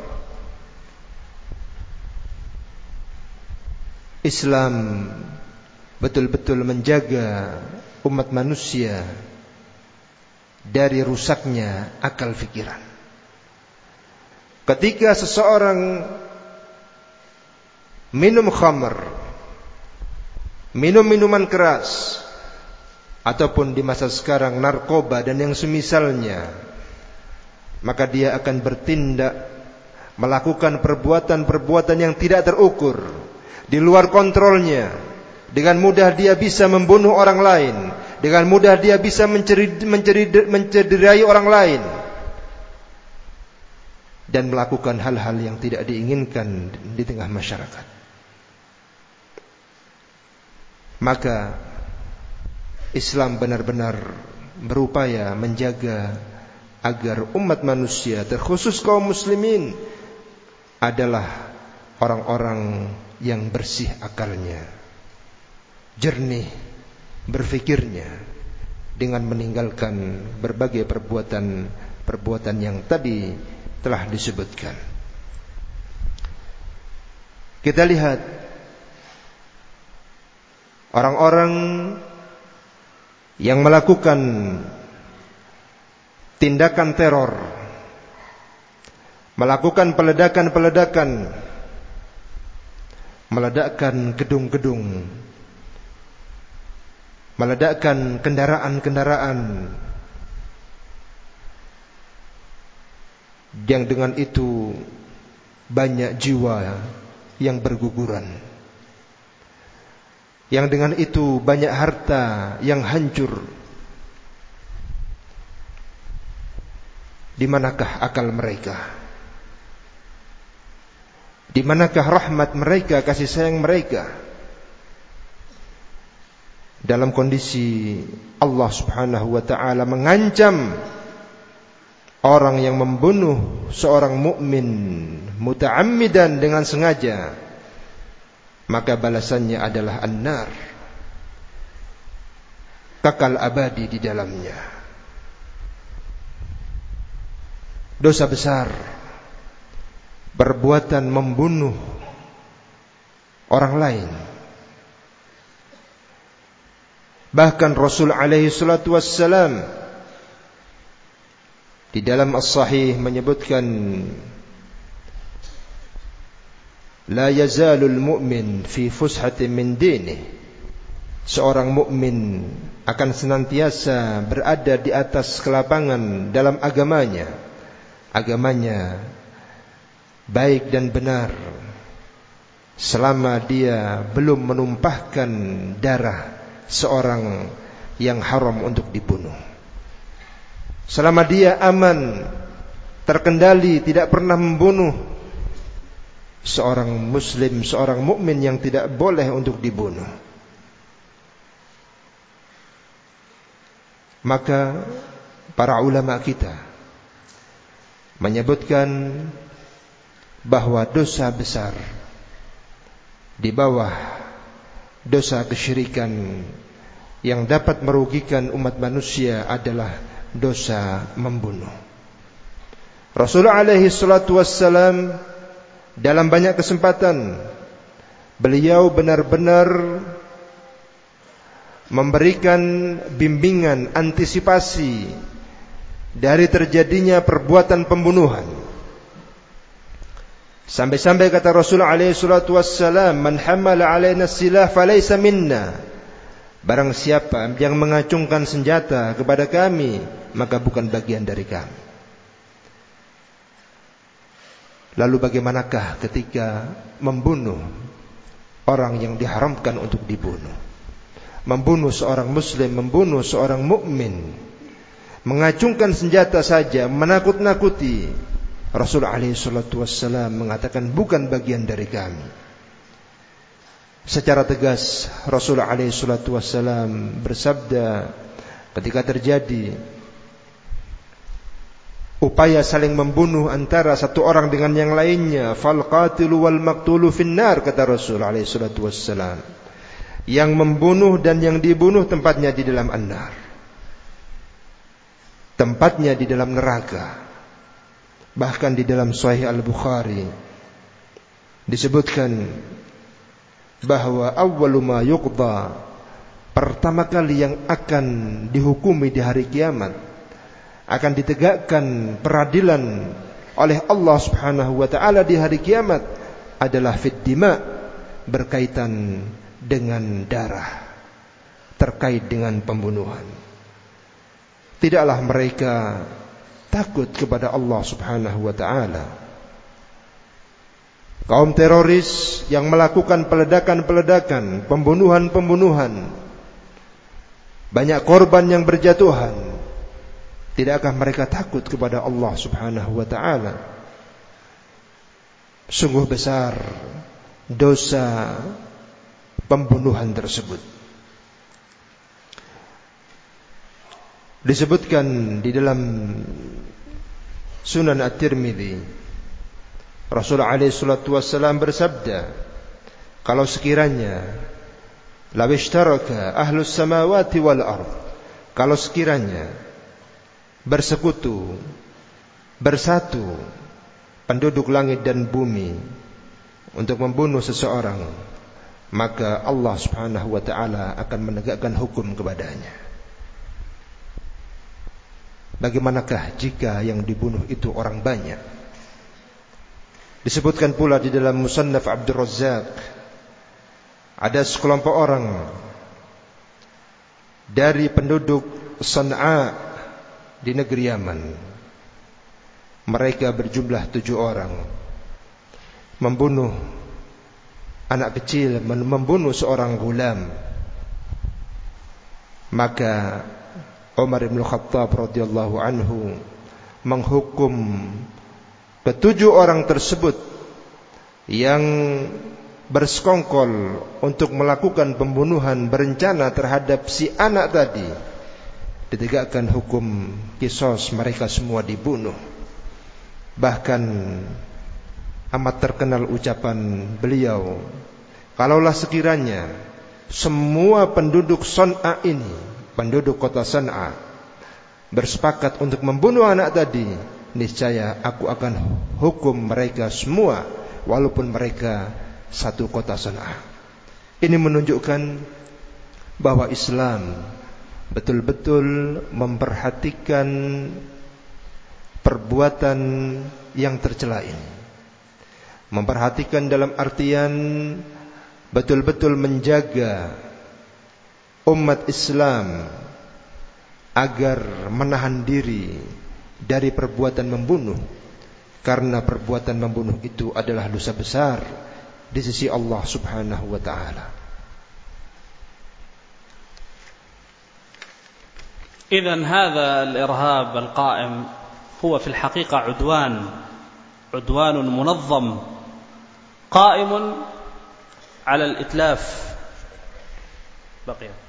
Islam betul-betul menjaga umat manusia dari rusaknya akal fikiran. Ketika seseorang minum khamr, minum minuman keras, ataupun di masa sekarang narkoba dan yang semisalnya, maka dia akan bertindak, melakukan perbuatan-perbuatan yang tidak terukur, di luar kontrolnya. Dengan mudah dia bisa membunuh orang lain, dengan mudah dia bisa menceri, menceri, mencederai orang lain, dan melakukan hal-hal yang tidak diinginkan di tengah masyarakat. Maka Islam benar-benar berupaya menjaga agar umat manusia, terkhusus kaum muslimin, adalah orang-orang yang bersih akalnya, jernih berfikirnya, dengan meninggalkan berbagai perbuatan-perbuatan yang tadi telah disebutkan. Kita lihat orang-orang yang melakukan tindakan teror, melakukan peledakan-peledakan, meledakkan gedung-gedung, meledakkan kendaraan-kendaraan, yang dengan itu banyak jiwa yang berguguran, yang dengan itu banyak harta yang hancur. Di manakah akal mereka? Di manakah rahmat mereka, kasih sayang mereka? Dalam kondisi Allah Subhanahu wa taala mengancam orang yang membunuh seorang mukmin muta'ammidan, dengan sengaja, maka balasannya adalah an-nar, kekal abadi di dalamnya. Dosa besar, perbuatan membunuh orang lain. Bahkan Rasul alaihi salatu wassalam di dalam As-Sahih menyebutkan, la yazalul mu'min fi fushatin min dinih. Seorang mukmin akan senantiasa berada di atas kelapangan dalam agamanya. Agamanya baik dan benar selama dia belum menumpahkan darah seorang yang haram untuk dibunuh. Selama dia aman, terkendali, tidak pernah membunuh, seorang muslim, seorang mukmin yang tidak boleh untuk dibunuh. Maka para ulama kita menyebutkan bahwa dosa besar di bawah dosa kesyirikan yang dapat merugikan umat manusia adalah dosa membunuh. Rasulullah alaihi salatu wassalam dalam banyak kesempatan beliau benar-benar memberikan bimbingan, antisipasi dari terjadinya perbuatan pembunuhan. Sampai-sampai kata Rasulullah alaihi salatu wassalam, man hamala alaina silah falaysa minna. Barang siapa yang mengacungkan senjata kepada kami, maka bukan bagian dari kami. Lalu bagaimanakah ketika membunuh orang yang diharamkan untuk dibunuh? Membunuh seorang muslim, membunuh seorang mukmin, mengacungkan senjata saja, menakut-nakuti. Rasul alaihi salatu wassalam mengatakan bukan bagian dari kami. Secara tegas Rasul alaihi salatu wassalam bersabda, ketika terjadi upaya saling membunuh antara satu orang dengan yang lainnya, fal qatilu wal maqtulu finnar, kata Rasul alaihi salatu wassalam. Yang membunuh dan yang dibunuh tempatnya di dalam an-nar, tempatnya di dalam neraka. Bahkan di dalam Sahih Al-Bukhari disebutkan bahwa awwalu ma yuqda, pertama kali yang akan dihukumi di hari kiamat, akan ditegakkan peradilan oleh Allah Subhanahu wa taala di hari kiamat adalah fid dima, berkaitan dengan darah, terkait dengan pembunuhan. Tidaklah mereka takut kepada Allah Subhanahu wa taala. Kaum teroris yang melakukan peledakan-peledakan, pembunuhan-pembunuhan, banyak korban yang berjatuhan, tidakkah mereka takut kepada Allah Subhanahu wa taala? Sungguh besar dosa pembunuhan tersebut. Disebutkan di dalam Sunan At-Tirmidzi, Rasulullah alaihi salatu wassalam bersabda, kalau sekiranya law ishtaraka ahlus samawati wal ard, kalau sekiranya bersekutu, bersatu penduduk langit dan bumi untuk membunuh seseorang, maka Allah Subhanahu wa taala akan menegakkan hukum kepadanya. Bagaimanakah jika yang dibunuh itu orang banyak? Disebutkan pula di dalam Musannaf Abdul Razzaq, ada sekelompok orang dari penduduk San'a di negeri Yaman. Mereka berjumlah tujuh orang, membunuh anak kecil, membunuh seorang gulam. Maka Umar bin Khattab radhiyallahu anhu menghukum ketujuh orang tersebut yang bersekongkol untuk melakukan pembunuhan berencana terhadap si anak tadi, ditegakkan hukum qisas, mereka semua dibunuh. Bahkan amat terkenal ucapan beliau, kalaulah sekiranya semua penduduk San'a ini, penduduk kota San'a, bersepakat untuk membunuh anak tadi, niscaya aku akan hukum mereka semua walaupun mereka satu kota San'a. Ini menunjukkan bahwa Islam betul-betul memperhatikan perbuatan yang tercela ini. Memperhatikan dalam artian betul-betul menjaga umat Islam agar menahan diri dari perbuatan membunuh, karena perbuatan membunuh itu adalah dosa besar di sisi Allah Subhanahu wa taala. إذن هذا الإرهاب القائم هو في الحقيقة عدوان عدوان منظم قائم على الإتلاف بقي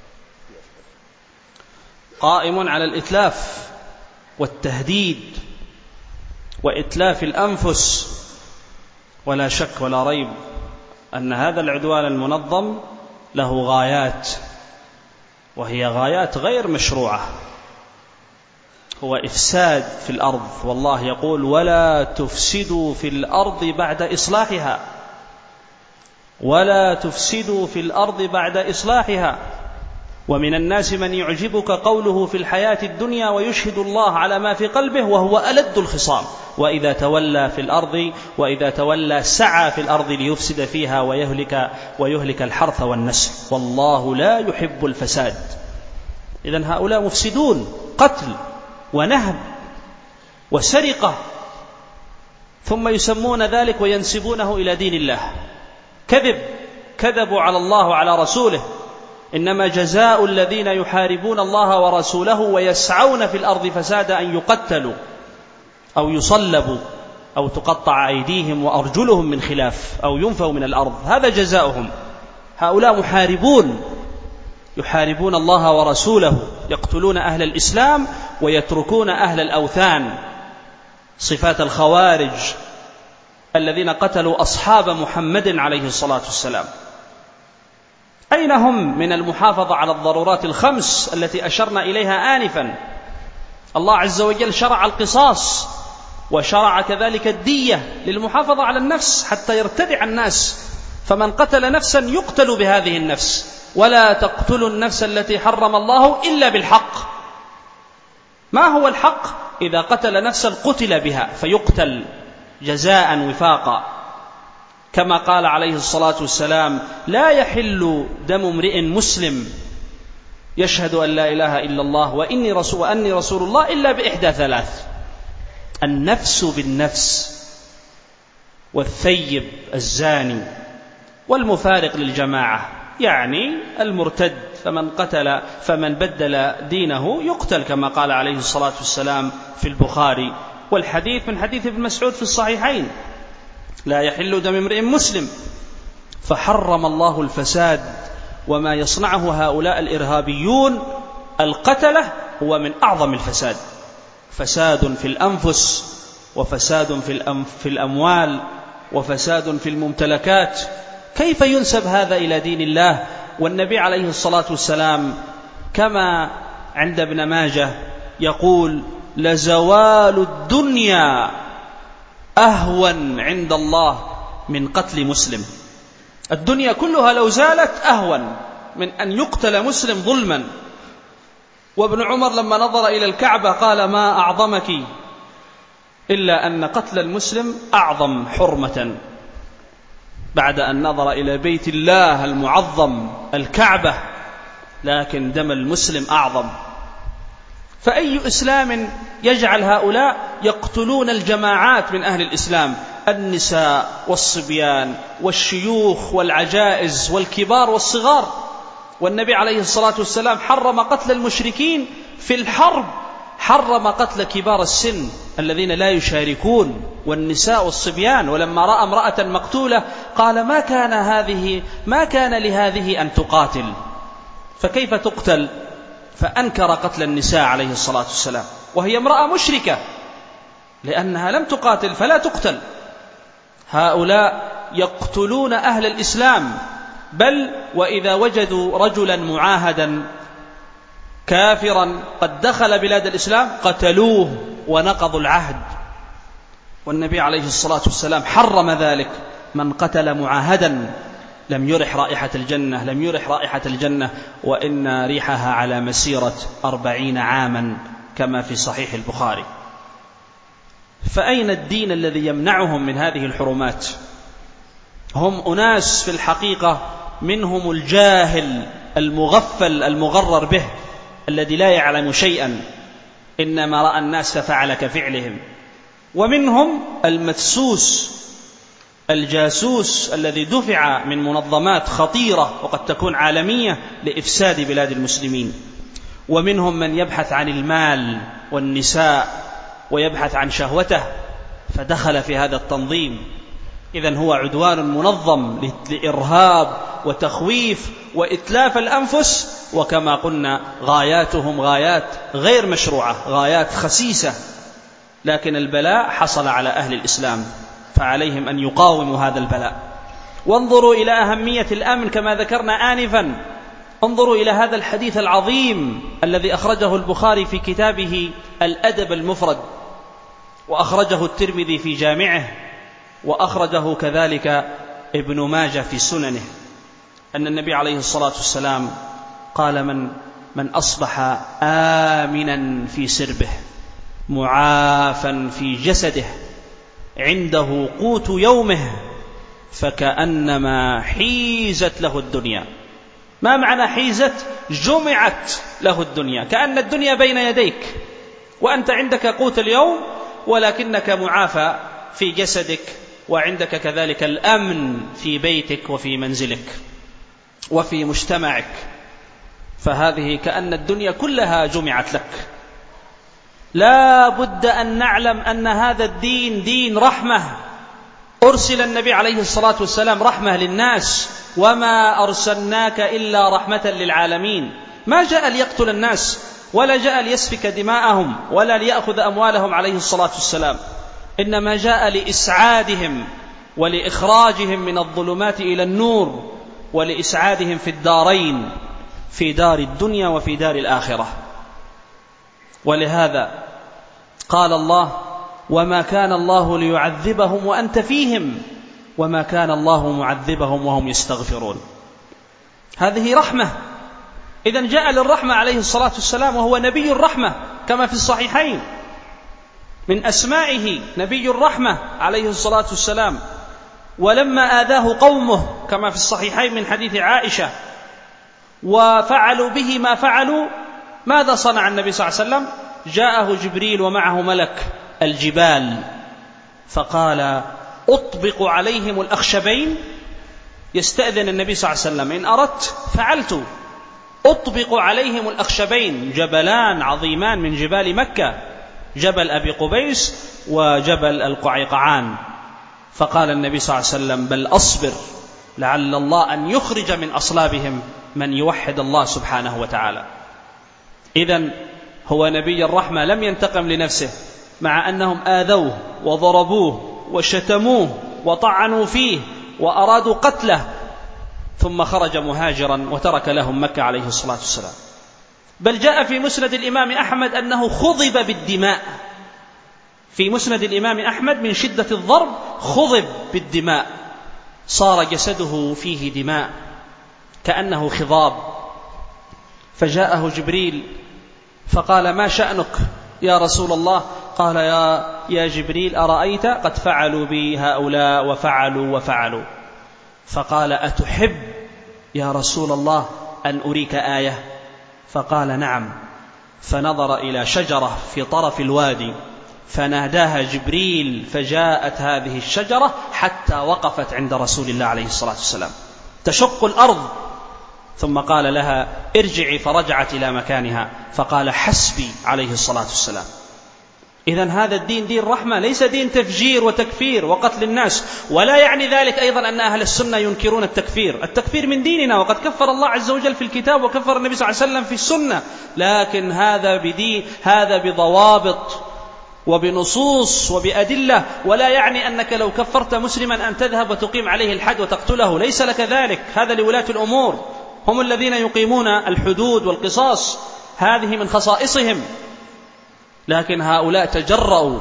قائم على الإتلاف والتهديد وإتلاف الأنفس. ولا شك ولا ريب أن هذا العدوان المنظم له غايات، وهي غايات غير مشروعة. هو إفساد في الأرض، والله يقول ولا تفسدوا في الأرض بعد إصلاحها، ولا تفسدوا في الأرض بعد إصلاحها. ومن الناس من يعجبك قوله في الحياة الدنيا ويشهد الله على ما في قلبه وهو ألد الخصام، وإذا تولى في الأرض وإذا تولى سعى في الأرض ليفسد فيها ويهلك ويهلك الحرث والنسل، والله لا يحب الفساد. إذن هؤلاء مفسدون، قتل ونهب وسرقة، ثم يسمون ذلك وينسبونه إلى دين الله. كذب، كذبوا على الله وعلى رسوله. إنما جزاء الذين يحاربون الله ورسوله ويسعون في الأرض فسادا أن يقتلوا أو يصلبوا أو تقطع أيديهم وأرجلهم من خلاف أو ينفوا من الأرض، هذا جزاؤهم. هؤلاء محاربون، يحاربون الله ورسوله، يقتلون أهل الإسلام ويتركون أهل الأوثان، صفات الخوارج الذين قتلوا أصحاب محمد عليه الصلاة والسلام. أين هم من المحافظة على الضرورات الخمس التي أشرنا إليها آنفا؟ الله عز وجل شرع القصاص وشرع كذلك الدية للمحافظة على النفس حتى يرتدع الناس، فمن قتل نفسا يقتل بهذه النفس، ولا تقتلوا النفس التي حرم الله إلا بالحق. ما هو الحق؟ إذا قتل نفسا قتل بها فيقتل جزاء وفاقا، كما قال عليه الصلاة والسلام: لا يحل دم امرئ مسلم يشهد أن لا إله إلا الله وإني رسول وأني رسول الله إلا بإحدى ثلاث: النفس بالنفس، والثيب الزاني، والمفارق للجماعة، يعني المرتد. فمن قتل فمن بدل دينه يقتل، كما قال عليه الصلاة والسلام في البخاري، والحديث من حديث ابن مسعود في الصحيحين: لا يحل دم امرئ مسلم. فحرم الله الفساد، وما يصنعه هؤلاء الإرهابيون القتلة هو من أعظم الفساد، فساد في الأنفس، وفساد في, في الأموال، وفساد في الممتلكات. كيف ينسب هذا إلى دين الله؟ والنبي عليه الصلاة والسلام كما عند ابن ماجه يقول: لزوال الدنيا أهون عند الله من قتل مسلم. الدنيا كلها لو زالت أهون من أن يقتل مسلم ظلما. وابن عمر لما نظر إلى الكعبة قال: ما أعظمك إلا أن قتل المسلم أعظم حرمة، بعد أن نظر إلى بيت الله المعظم الكعبة، لكن دم المسلم أعظم. فأي إسلام يجعل هؤلاء يقتلون الجماعات من أهل الإسلام، النساء والصبيان والشيوخ والعجائز والكبار والصغار؟ والنبي عليه الصلاة والسلام حرم قتل المشركين في الحرب، حرم قتل كبار السن الذين لا يشاركون، والنساء والصبيان. ولما رأى امرأة مقتولة قال: ما كان هذه ما كان لهذه أن تقاتل، فكيف تقتل؟ فأنكر قتل النساء عليه الصلاة والسلام، وهي امرأة مشركة، لأنها لم تقاتل فلا تقتل. هؤلاء يقتلون أهل الإسلام، بل وإذا وجدوا رجلا معاهدا كافرا قد دخل بلاد الإسلام قتلوه ونقضوا العهد. والنبي عليه الصلاة والسلام حرم ذلك: من قتل معاهدا لم يرح رائحة الجنة، لم يرح رائحة الجنة وإن ريحها على مسيرة أربعين عاما، كما في صحيح البخاري. فأين الدين الذي يمنعهم من هذه الحرمات؟ هم أناس في الحقيقة منهم الجاهل المغفل المغرر به، الذي لا يعلم شيئا، إنما رأى الناس ففعل كفعلهم. ومنهم المدسوس الجاسوس الذي دفع من منظمات خطيرة وقد تكون عالمية لإفساد بلاد المسلمين. ومنهم من يبحث عن المال والنساء ويبحث عن شهوته فدخل في هذا التنظيم. إذن هو عدوان منظم لإرهاب وتخويف وإتلاف الأنفس، وكما قلنا غاياتهم غايات غير مشروعة، غايات خسيسة، لكن البلاء حصل على أهل الإسلام، فعليهم أن يقاوموا هذا البلاء. وانظروا إلى أهمية الأمن كما ذكرنا آنفا. انظروا إلى هذا الحديث العظيم الذي أخرجه البخاري في كتابه الأدب المفرد، وأخرجه الترمذي في جامعه، وأخرجه كذلك ابن ماجه في سننه، أن النبي عليه الصلاة والسلام قال: من من أصبح آمنا في سربه معافا في جسده عنده قوت يومه فكأنما حيزت له الدنيا. ما معنى حيزت؟ جمعت له الدنيا، كأن الدنيا بين يديك وأنت عندك قوت اليوم، ولكنك معافى في جسدك، وعندك كذلك الأمن في بيتك وفي منزلك وفي مجتمعك. فهذه كأن الدنيا كلها جمعت لك. لا بد أن نعلم أن هذا الدين دين رحمة. أرسل النبي عليه الصلاة والسلام رحمة للناس: وما أرسلناك إلا رحمة للعالمين. ما جاء ليقتل الناس، ولا جاء ليسفك دماءهم ولا ليأخذ أموالهم عليه الصلاة والسلام، إنما جاء لإسعادهم ولإخراجهم من الظلمات إلى النور ولإسعادهم في الدارين، في دار الدنيا وفي دار الآخرة. ولهذا قال الله: وما كان الله ليعذبهم وأنت فيهم وما كان الله معذبهم وهم يستغفرون. هذه رحمة. إذن جاء للرحمة عليه الصلاة والسلام، وهو نبي الرحمة كما في الصحيحين، من أسمائه نبي الرحمة عليه الصلاة والسلام. ولما آذاه قومه كما في الصحيحين من حديث عائشة وفعلوا به ما فعلوا، ماذا صنع النبي صلى الله عليه وسلم؟ جاءه جبريل ومعه ملك الجبال فقال: أطبق عليهم الأخشبين. يستأذن النبي صلى الله عليه وسلم: إن أردت فعلت. أطبق عليهم الأخشبين، جبلان عظيمان من جبال مكة، جبل أبي قبيس وجبل القعقعان. فقال النبي صلى الله عليه وسلم: بل أصبر لعل الله أن يخرج من أصلابهم من يوحد الله سبحانه وتعالى. إذن هو نبي الرحمة، لم ينتقم لنفسه، مع أنهم آذوه وضربوه وشتموه وطعنوا فيه وأرادوا قتله، ثم خرج مهاجرا وترك لهم مكة عليه الصلاة والسلام. بل جاء في مسند الإمام أحمد أنه خضب بالدماء، في مسند الإمام أحمد من شدة الضرب خضب بالدماء، صار جسده فيه دماء كأنه خضاب. فجاءه جبريل فقال: ما شأنك يا رسول الله؟ قال: يا, يا جبريل، أرأيت قد فعلوا بي هؤلاء وفعلوا وفعلوا. فقال: أتحب يا رسول الله أن أريك آية؟ فقال: نعم. فنظر إلى شجرة في طرف الوادي فناداها جبريل، فجاءت هذه الشجرة حتى وقفت عند رسول الله عليه الصلاة والسلام تشق الأرض، ثم قال لها: ارجعي، فرجعت إلى مكانها، فقال: حسبي عليه الصلاة والسلام. إذن هذا الدين دين رحمة، ليس دين تفجير وتكفير وقتل الناس. ولا يعني ذلك أيضا أن أهل السنة ينكرون التكفير، التكفير من ديننا، وقد كفر الله عز وجل في الكتاب وكفر النبي صلى الله عليه وسلم في السنة، لكن هذا بدين، هذا بضوابط وبنصوص وبأدلة. ولا يعني أنك لو كفرت مسلما أن تذهب وتقيم عليه الحد وتقتله، ليس لك ذلك، هذا لولاة الأمور، هم الذين يقيمون الحدود والقصاص، هذه من خصائصهم. لكن هؤلاء تجرؤوا،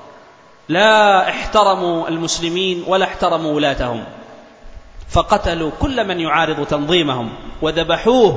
لا احترموا المسلمين ولا احترموا ولاتهم، فقتلوا كل من يعارض تنظيمهم وذبحوه.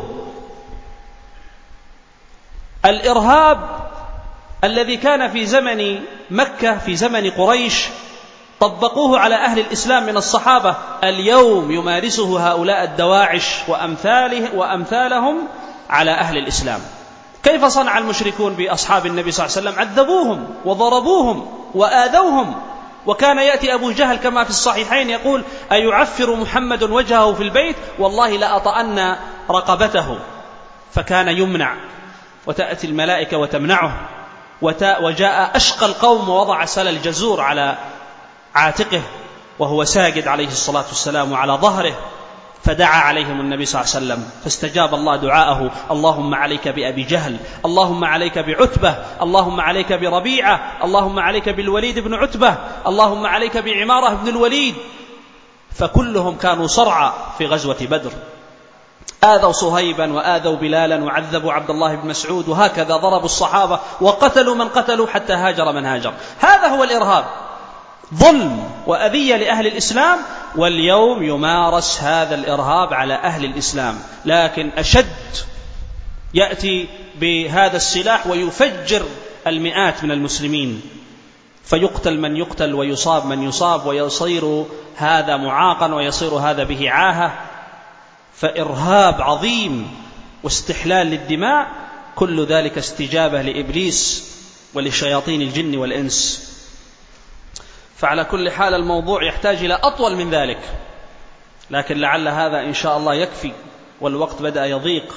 الإرهاب الذي كان في زمن مكة، في زمن قريش، طبقوه على أهل الإسلام من الصحابة، اليوم يمارسه هؤلاء الدواعش وأمثاله وأمثالهم على أهل الإسلام. كيف صنع المشركون بأصحاب النبي صلى الله عليه وسلم؟ عذبوهم وضربوهم وآذوهم. وكان يأتي أبو جهل كما في الصحيحين يقول: أيعفر محمد وجهه في البيت؟ والله لأطأن رقبته. فكان يمنع، وتأتي الملائكة وتمنعه. وجاء أشقى القوم ووضع سل الجزور على عاتقه وهو ساجد عليه الصلاة والسلام وعلى ظهره، فدعا عليهم النبي صلى الله عليه وسلم فاستجاب الله دعاءه: اللهم عليك بأبي جهل، اللهم عليك بعتبة، اللهم عليك بربيعة، اللهم عليك بالوليد بن عتبة، اللهم عليك بعمارة بن الوليد. فكلهم كانوا صرعى في غزوة بدر، آذوا صهيبا وآذوا بلالا وعذبوا عبد الله بن مسعود، وهكذا ضربوا الصحابة وقتلوا من قتلوا حتى هاجر من هاجر. هذا هو الإرهاب، ظلم وأذية لأهل الإسلام. واليوم يمارس هذا الإرهاب على أهل الإسلام، لكن أشد، يأتي بهذا السلاح ويفجر المئات من المسلمين، فيقتل من يقتل ويصاب من يصاب، ويصير هذا معاقا ويصير هذا به عاهة. فإرهاب عظيم واستحلال للدماء، كل ذلك استجابة لإبليس ولشياطين الجن والإنس. فعلى كل حال الموضوع يحتاج إلى أطول من ذلك، لكن لعل هذا إن شاء الله يكفي، والوقت بدأ يضيق،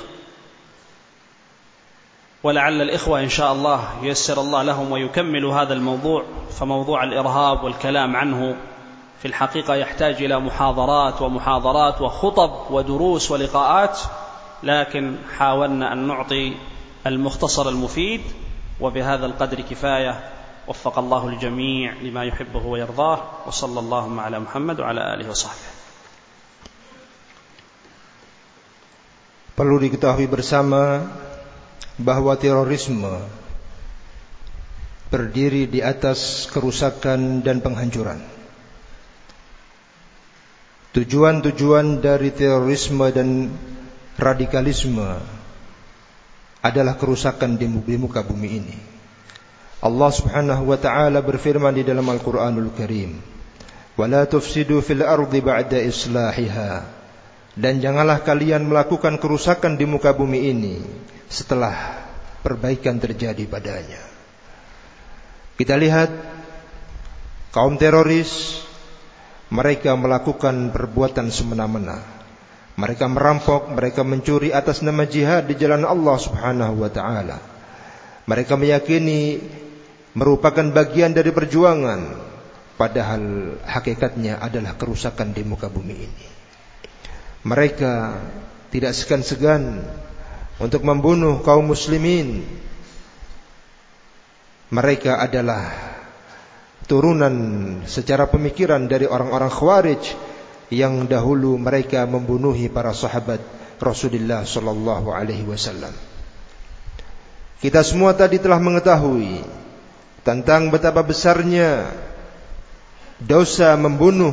ولعل الإخوة إن شاء الله ييسر الله لهم ويكملوا هذا الموضوع. فموضوع الإرهاب والكلام عنه في الحقيقة يحتاج إلى محاضرات ومحاضرات وخطب ودروس ولقاءات، لكن حاولنا أن نعطي المختصر المفيد، وبهذا القدر كفاية. وفق الله الجميع لما يحبه ويرضاه، وصلى اللهم على محمد وعلى آله وصحبه. Perlu diketahui bersama bahwa terorisme berdiri di atas kerusakan dan penghancuran. Tujuan-tujuan dari terorisme dan radikalisme adalah kerusakan di muka bumi ini. Allah Subhanahu wa taala berfirman di dalam Al-Qur'anul Karim, "Wala tufsidu fil ardi ba'da islahiha." Dan janganlah kalian melakukan kerusakan di muka bumi ini setelah perbaikan terjadi padanya. Kita lihat kaum teroris, mereka melakukan perbuatan semena-mena. Mereka merampok, mereka mencuri atas nama jihad di jalan Allah Subhanahu wa taala. Mereka meyakini merupakan bagian dari perjuangan, padahal hakikatnya adalah kerusakan di muka bumi ini. Mereka tidak segan-segan untuk membunuh kaum muslimin. Mereka adalah turunan secara pemikiran dari orang-orang Khawarij yang dahulu mereka membunuhi para sahabat Rasulullah sallallahu alaihi wasallam. Kita semua tadi telah mengetahui tentang betapa besarnya dosa membunuh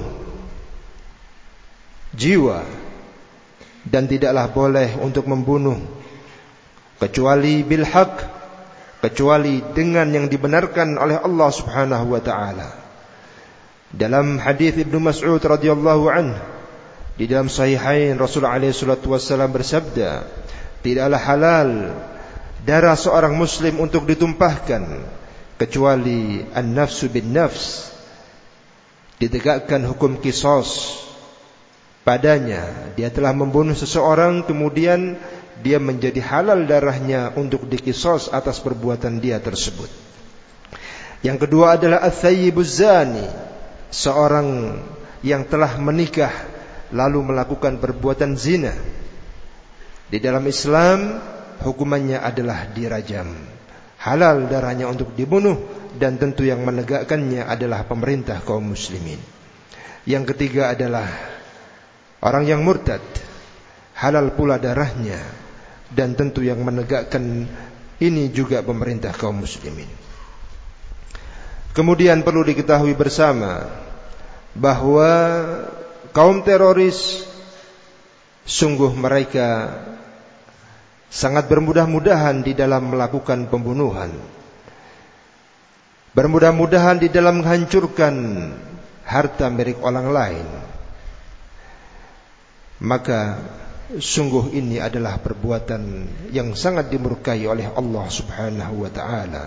jiwa, dan tidaklah boleh untuk membunuh kecuali bil haq, kecuali dengan yang dibenarkan oleh Allah Subhanahu wa taala. Dalam hadis Ibnu Mas'ud radhiyallahu anhu di dalam sahihain, Rasulullah alaihi salatu wasallam bersabda, tidaklah halal darah seorang muslim untuk ditumpahkan kecuali an-nafsu bin nafs, ditegakkan hukum qisas padanya. Dia telah membunuh seseorang, kemudian dia menjadi halal darahnya untuk diqisas atas perbuatan dia tersebut. Yang kedua adalah ats-tsayyibuz zani, seorang yang telah menikah lalu melakukan perbuatan zina. Di dalam Islam hukumannya adalah dirajam. Halal darahnya untuk dibunuh, dan tentu yang menegakkannya adalah pemerintah kaum muslimin. Yang ketiga adalah orang yang murtad, halal pula darahnya, dan tentu yang menegakkan ini juga pemerintah kaum muslimin. Kemudian perlu diketahui bersama bahwa kaum teroris sungguh mereka sangat bermudah-mudahan di dalam melakukan pembunuhan, bermudah-mudahan di dalam menghancurkan harta milik orang lain. Maka sungguh ini adalah perbuatan yang sangat dimurkai oleh Allah Subhanahu wa taala.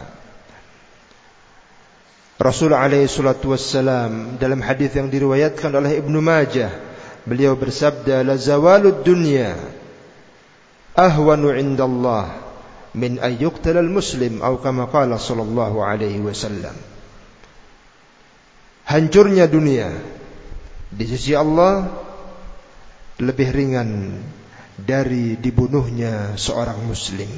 Rasul alaihi salatu wassalam dalam hadis yang diriwayatkan oleh Ibnu Majah, beliau bersabda, la zawalud dunya ahwanu indallah min an yuqtala al-muslim, atau kama qala sallallahu alaihi wasallam. Hancurnya dunia di sisi Allah lebih ringan dari dibunuhnya seorang muslim.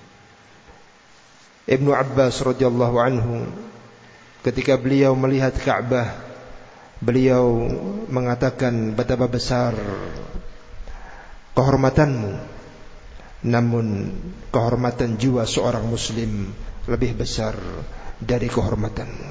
Ibnu Abbas radhiyallahu anhu ketika beliau melihat Ka'bah, beliau mengatakan, betapa besar kehormatanmu, namun kehormatan jiwa seorang muslim lebih besar dari kehormatanmu.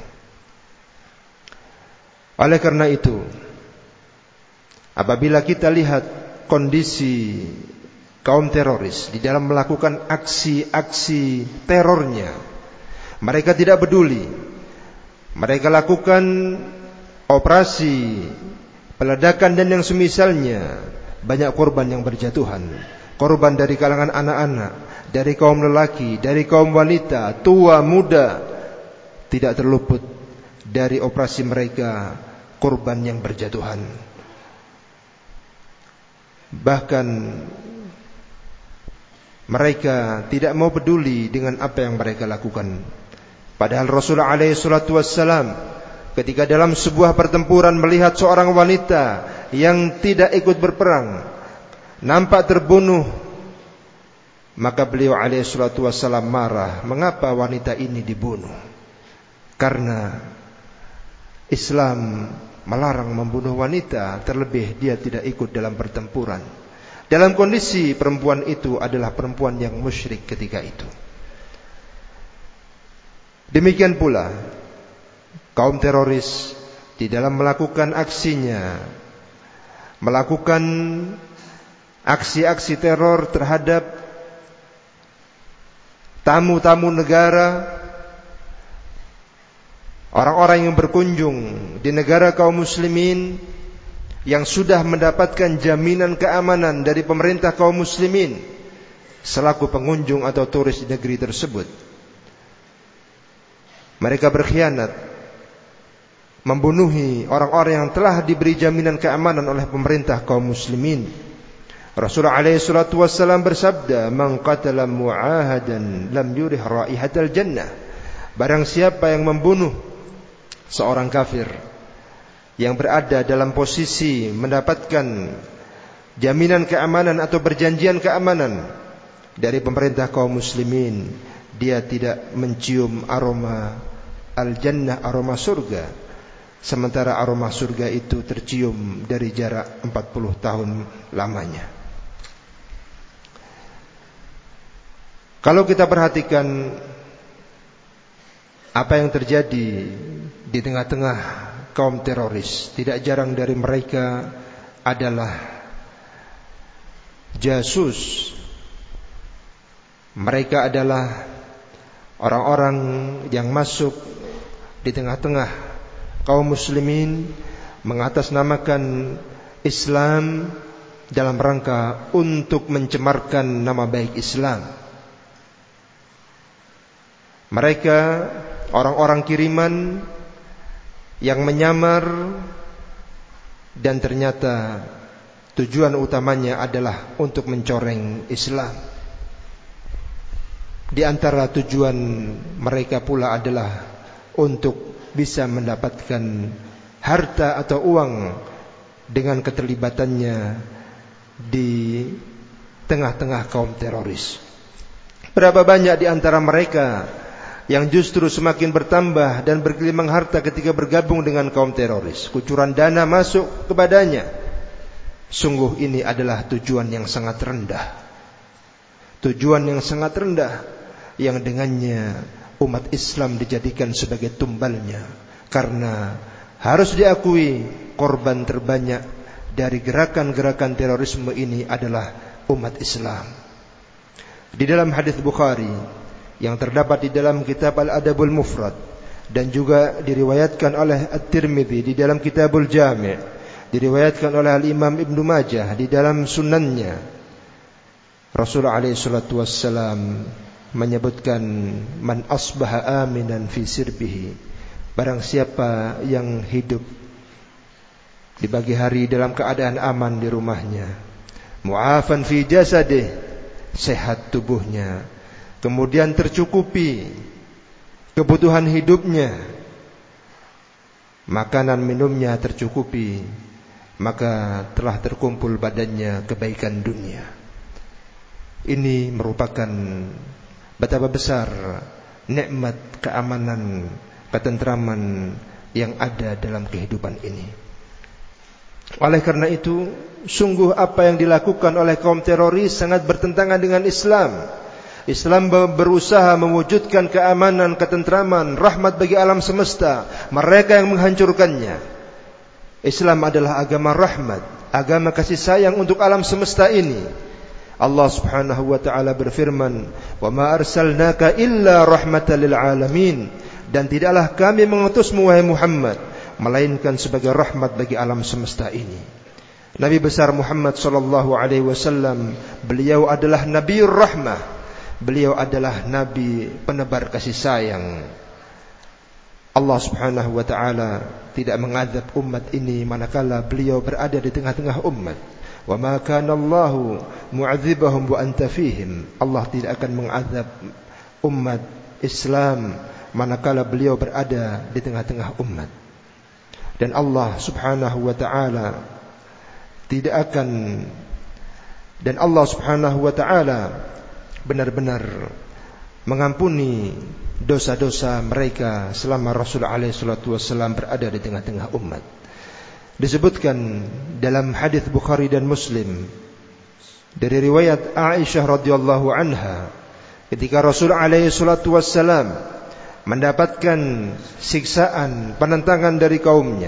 Oleh karena itu, apabila kita lihat kondisi kaum teroris di dalam melakukan aksi-aksi terornya, mereka tidak peduli. Mereka lakukan operasi peledakan dan yang semisalnya, banyak korban yang berjatuhan. Korban dari kalangan anak-anak, dari kaum lelaki, dari kaum wanita, tua, muda, tidak terluput dari operasi mereka korban yang berjatuhan. Bahkan mereka tidak mau peduli dengan apa yang mereka lakukan. Padahal Rasulullah alaihi salatu wassalam ketika dalam sebuah pertempuran melihat seorang wanita yang tidak ikut berperang nampak terbunuh Maka beliau alaihi salatu wassalam marah, mengapa wanita ini dibunuh? Karena Islam melarang membunuh wanita, terlebih dia tidak ikut dalam pertempuran. Dalam kondisi perempuan itu adalah perempuan yang musyrik ketika itu. Demikian pula kaum teroris di dalam melakukan aksinya, melakukan aksi-aksi teror terhadap tamu-tamu negara, orang-orang yang berkunjung di negara kaum muslimin yang sudah mendapatkan jaminan keamanan dari pemerintah kaum muslimin selaku pengunjung atau turis di negeri tersebut. Mereka berkhianat, membunuhi orang-orang yang telah diberi jaminan keamanan oleh pemerintah kaum muslimin. Rasulullah alaihi salatu wassalam bersabda, "Man qatala mu'ahadan lam yurih raihatal jannah." Barang siapa yang membunuh seorang kafir yang berada dalam posisi mendapatkan jaminan keamanan atau perjanjian keamanan dari pemerintah kaum muslimin, dia tidak mencium aroma al-jannah, aroma surga, sementara aroma surga itu tercium dari jarak empat puluh tahun lamanya. Kalau kita perhatikan apa yang terjadi di tengah-tengah kaum teroris, tidak jarang dari mereka adalah jasus. Mereka adalah orang-orang yang masuk di tengah-tengah kaum muslimin, mengatasnamakan Islam dalam rangka untuk mencemarkan nama baik Islam. Mereka orang-orang kiriman yang menyamar, dan ternyata tujuan utamanya adalah untuk mencoreng Islam. Di antara tujuan mereka pula adalah untuk bisa mendapatkan harta atau uang dengan keterlibatannya di tengah-tengah kaum teroris. Berapa banyak di antara mereka yang justru semakin bertambah dan bergelimang harta ketika bergabung dengan kaum teroris. Kucuran dana masuk kepadanya. Sungguh ini adalah tujuan yang sangat rendah. Tujuan yang sangat rendah yang dengannya umat Islam dijadikan sebagai tumbalnya. Karena harus diakui korban terbanyak dari gerakan-gerakan terorisme ini adalah umat Islam. Di dalam hadis Bukhari yang terdapat di dalam kitab Al-Adabul Mufrad, dan juga diriwayatkan oleh At-Tirmidzi di dalam Kitabul Jami', diriwayatkan oleh Al-Imam Ibnu Majah di dalam sunannya, Rasulullah alaihi salatu wassalam menyebutkan, man asbaha aminan fi sirbihi, barang siapa yang hidup di pagi hari dalam keadaan aman di rumahnya, mu'afan fi jasadih, sehat tubuhnya, kemudian tercukupi kebutuhan hidupnya, makanan minumnya tercukupi, maka telah terkumpul badannya kebaikan dunia. Ini merupakan betapa besar nikmat keamanan, ketentraman yang ada dalam kehidupan ini. Oleh karena itu, sungguh apa yang dilakukan oleh kaum teroris sangat bertentangan dengan Islam. Islam berusaha mewujudkan keamanan, ketentraman, rahmat bagi alam semesta. Mereka yang menghancurkannya. Islam adalah agama rahmat, agama kasih sayang untuk alam semesta ini. Allah Subhanahu wa taala berfirman, "Wa ma arsalnaka illa rahmatan lil alamin." Dan tidaklah kami mengutusmu wahai Muhammad melainkan sebagai rahmat bagi alam semesta ini. Nabi besar Muhammad sallallahu alaihi wasallam, beliau adalah Nabiur Rahmah. Beliau adalah nabi penebar kasih sayang. Allah Subhanahu wa taala tidak mengazab umat ini manakala beliau berada di tengah-tengah umat. Wa ma kana Allahu mu'adzibahum wa anta fihim. Allah tidak akan mengazab umat Islam manakala beliau berada di tengah-tengah umat. Dan Allah Subhanahu wa taala tidak akan dan Allah Subhanahu wa taala benar-benar mengampuni dosa-dosa mereka selama Rasul alaihi salatu wassalam berada di tengah-tengah umat. Disebutkan dalam hadis Bukhari dan Muslim dari riwayat Aisyah radhiyallahu anha, ketika Rasul alaihi salatu wassalam mendapatkan siksaan, penentangan dari kaumnya,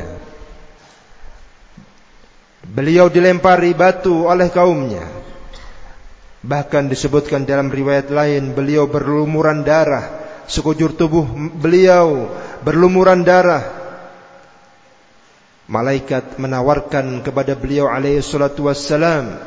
beliau dilempari batu oleh kaumnya. Bahkan disebutkan dalam riwayat lain, beliau berlumuran darah, sekujur tubuh beliau berlumuran darah. Malaikat menawarkan kepada beliau alaihi salatu wassalam,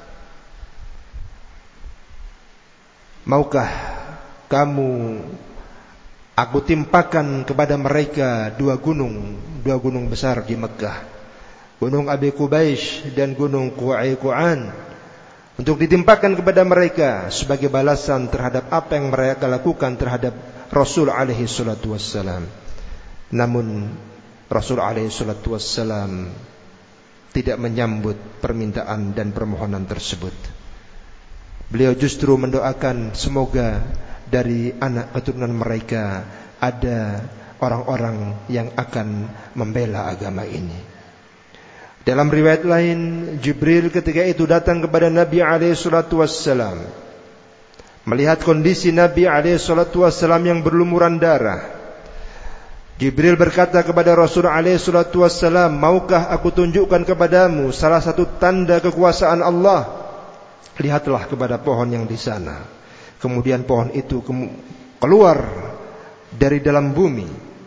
maukah kamu aku timpakan kepada mereka dua gunung, dua gunung besar di Mekah, Gunung Abi Qubaish dan Gunung Qu'aiqu'an, untuk ditimpakan kepada mereka sebagai balasan terhadap apa yang mereka lakukan terhadap Rasul alaihi salatu wassalam. Namun Rasul alaihi salatu wassalam tidak menyambut permintaan dan permohonan tersebut. Beliau justru mendoakan semoga dari anak keturunan mereka ada orang-orang yang akan membela agama ini. Dalam riwayat lain, Jibril ketika itu datang kepada Nabi alaihi salatu wassalam, melihat kondisi Nabi alaihi salatu wassalam yang berlumuran darah. Jibril berkata kepada Rasul alaihi salatu wassalam, maukah aku tunjukkan kepadamu salah satu tanda kekuasaan Allah? Lihatlah kepada pohon yang di sana. Kemudian pohon itu keluar dari dalam bumi.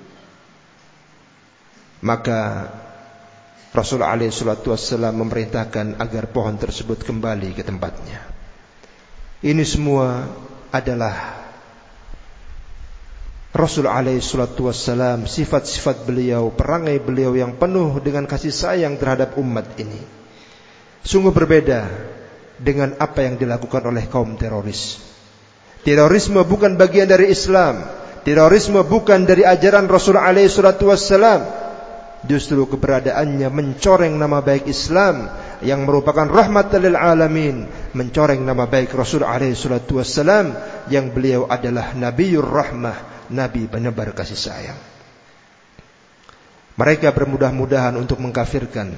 Maka Rasul alaihi salatu wassalam memerintahkan agar pohon tersebut kembali ke tempatnya. Ini semua adalah Rasul alaihi salatu wassalam, sifat-sifat beliau, perangai beliau yang penuh dengan kasih sayang terhadap umat ini. Sungguh berbeda dengan apa yang dilakukan oleh kaum teroris. Terorisme bukan bagian dari Islam. Terorisme bukan dari ajaran Rasul alaihi salatu wassalam. Justru keberadaannya mencoreng nama baik Islam yang merupakan rahmatan lil alamin, mencoreng nama baik Rasul alaihi salatu wassalam yang beliau adalah Nabiyur Rahmah, Nabi penebar kasih sayang. Mereka bermudah-mudahan untuk mengkafirkan.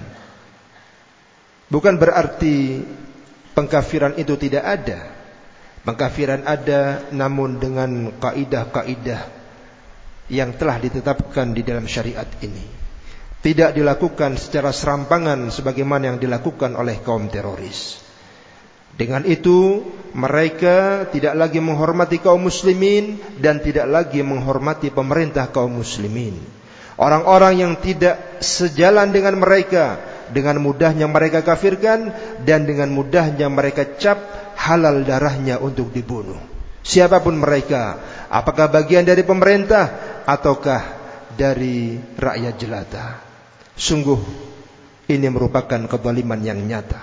Bukan berarti pengkafiran itu tidak ada. Pengkafiran ada, namun dengan kaidah-kaidah yang telah ditetapkan di dalam syariat ini. Tidak dilakukan secara serampangan sebagaimana yang dilakukan oleh kaum teroris. Dengan itu mereka tidak lagi menghormati kaum muslimin dan tidak lagi menghormati pemerintah kaum muslimin. Orang-orang yang tidak sejalan dengan mereka, dengan mudahnya mereka kafirkan dan dengan mudahnya mereka cap halal darahnya untuk dibunuh. Siapapun mereka, apakah bagian dari pemerintah ataukah dari rakyat jelata. Sungguh ini merupakan kezaliman yang nyata.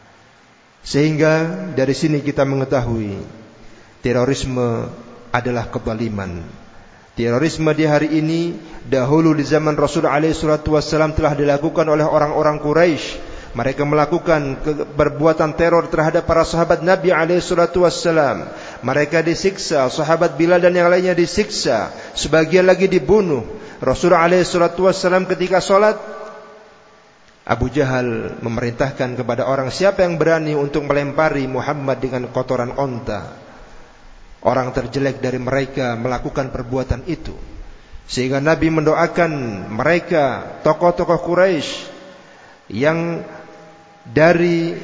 Sehingga dari sini kita mengetahui terorisme adalah kezaliman. Terorisme di hari ini dahulu di zaman Rasul alaihi salatu wassalam telah dilakukan oleh orang-orang Quraisy. Mereka melakukan perbuatan teror terhadap para sahabat Nabi alaihi salatu wassalam. Mereka disiksa, sahabat Bilal dan yang lainnya disiksa, sebagian lagi dibunuh. Rasul alaihi salatu wassalam ketika salat, Abu Jahal memerintahkan kepada orang, siapa yang berani untuk melempari Muhammad dengan kotoran onta. Orang terjelek dari mereka melakukan perbuatan itu. Sehingga Nabi mendoakan mereka, tokoh-tokoh Quraisy yang dari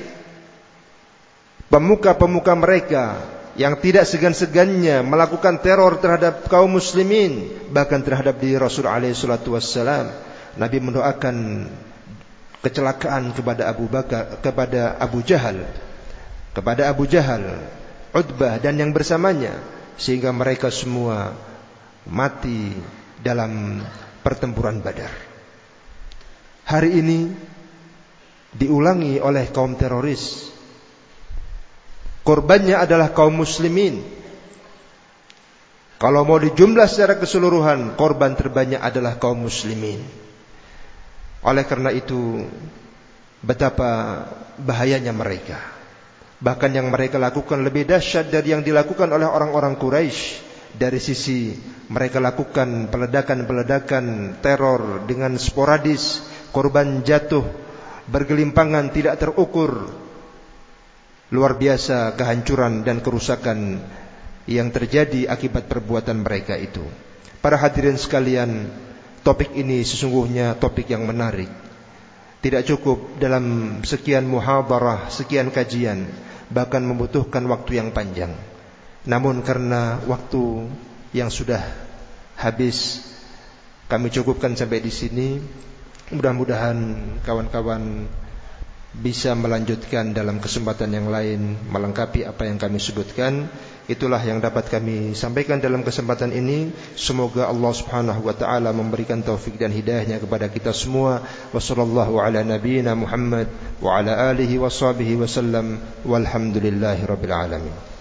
pemuka-pemuka mereka yang tidak segan-segannya melakukan teror terhadap kaum muslimin, bahkan terhadap diri Rasul alaihi salatu wassalam. Nabi mendoakan kecelakaan kepada Abu Bakar, kepada Abu Jahal, kepada Abu Jahal, Utbah dan yang bersamanya, sehingga mereka semua mati dalam pertempuran Badar. Hari ini diulangi oleh kaum teroris. Korbannya adalah kaum muslimin. Kalau mau dijumlah secara keseluruhan, korban terbanyak adalah kaum muslimin. Oleh karena itu, betapa bahayanya mereka. Bahkan yang mereka lakukan lebih dahsyat dari yang dilakukan oleh orang-orang Quraisy. Dari sisi mereka lakukan peledakan-peledakan teror dengan sporadis, korban jatuh bergelimpangan tidak terukur. Luar biasa kehancuran dan kerusakan yang terjadi akibat perbuatan mereka itu. Para hadirin sekalian, topik ini sesungguhnya topik yang menarik. Tidak cukup dalam sekian muhadarah, sekian kajian, bahkan membutuhkan waktu yang panjang. Namun karena waktu yang sudah habis, kami cukupkan sampai di sini. Mudah-mudahan kawan-kawan bisa melanjutkan dalam kesempatan yang lain, melengkapi apa yang kami sebutkan. Itulah yang dapat kami sampaikan dalam kesempatan ini. Semoga Allah Subhanahu wa taala memberikan taufik dan hidayahnya kepada kita semua. Wassallallahu ala nabiyyina Muhammad wa ala alihi washabihi wasallam walhamdulillahi rabbil alamin.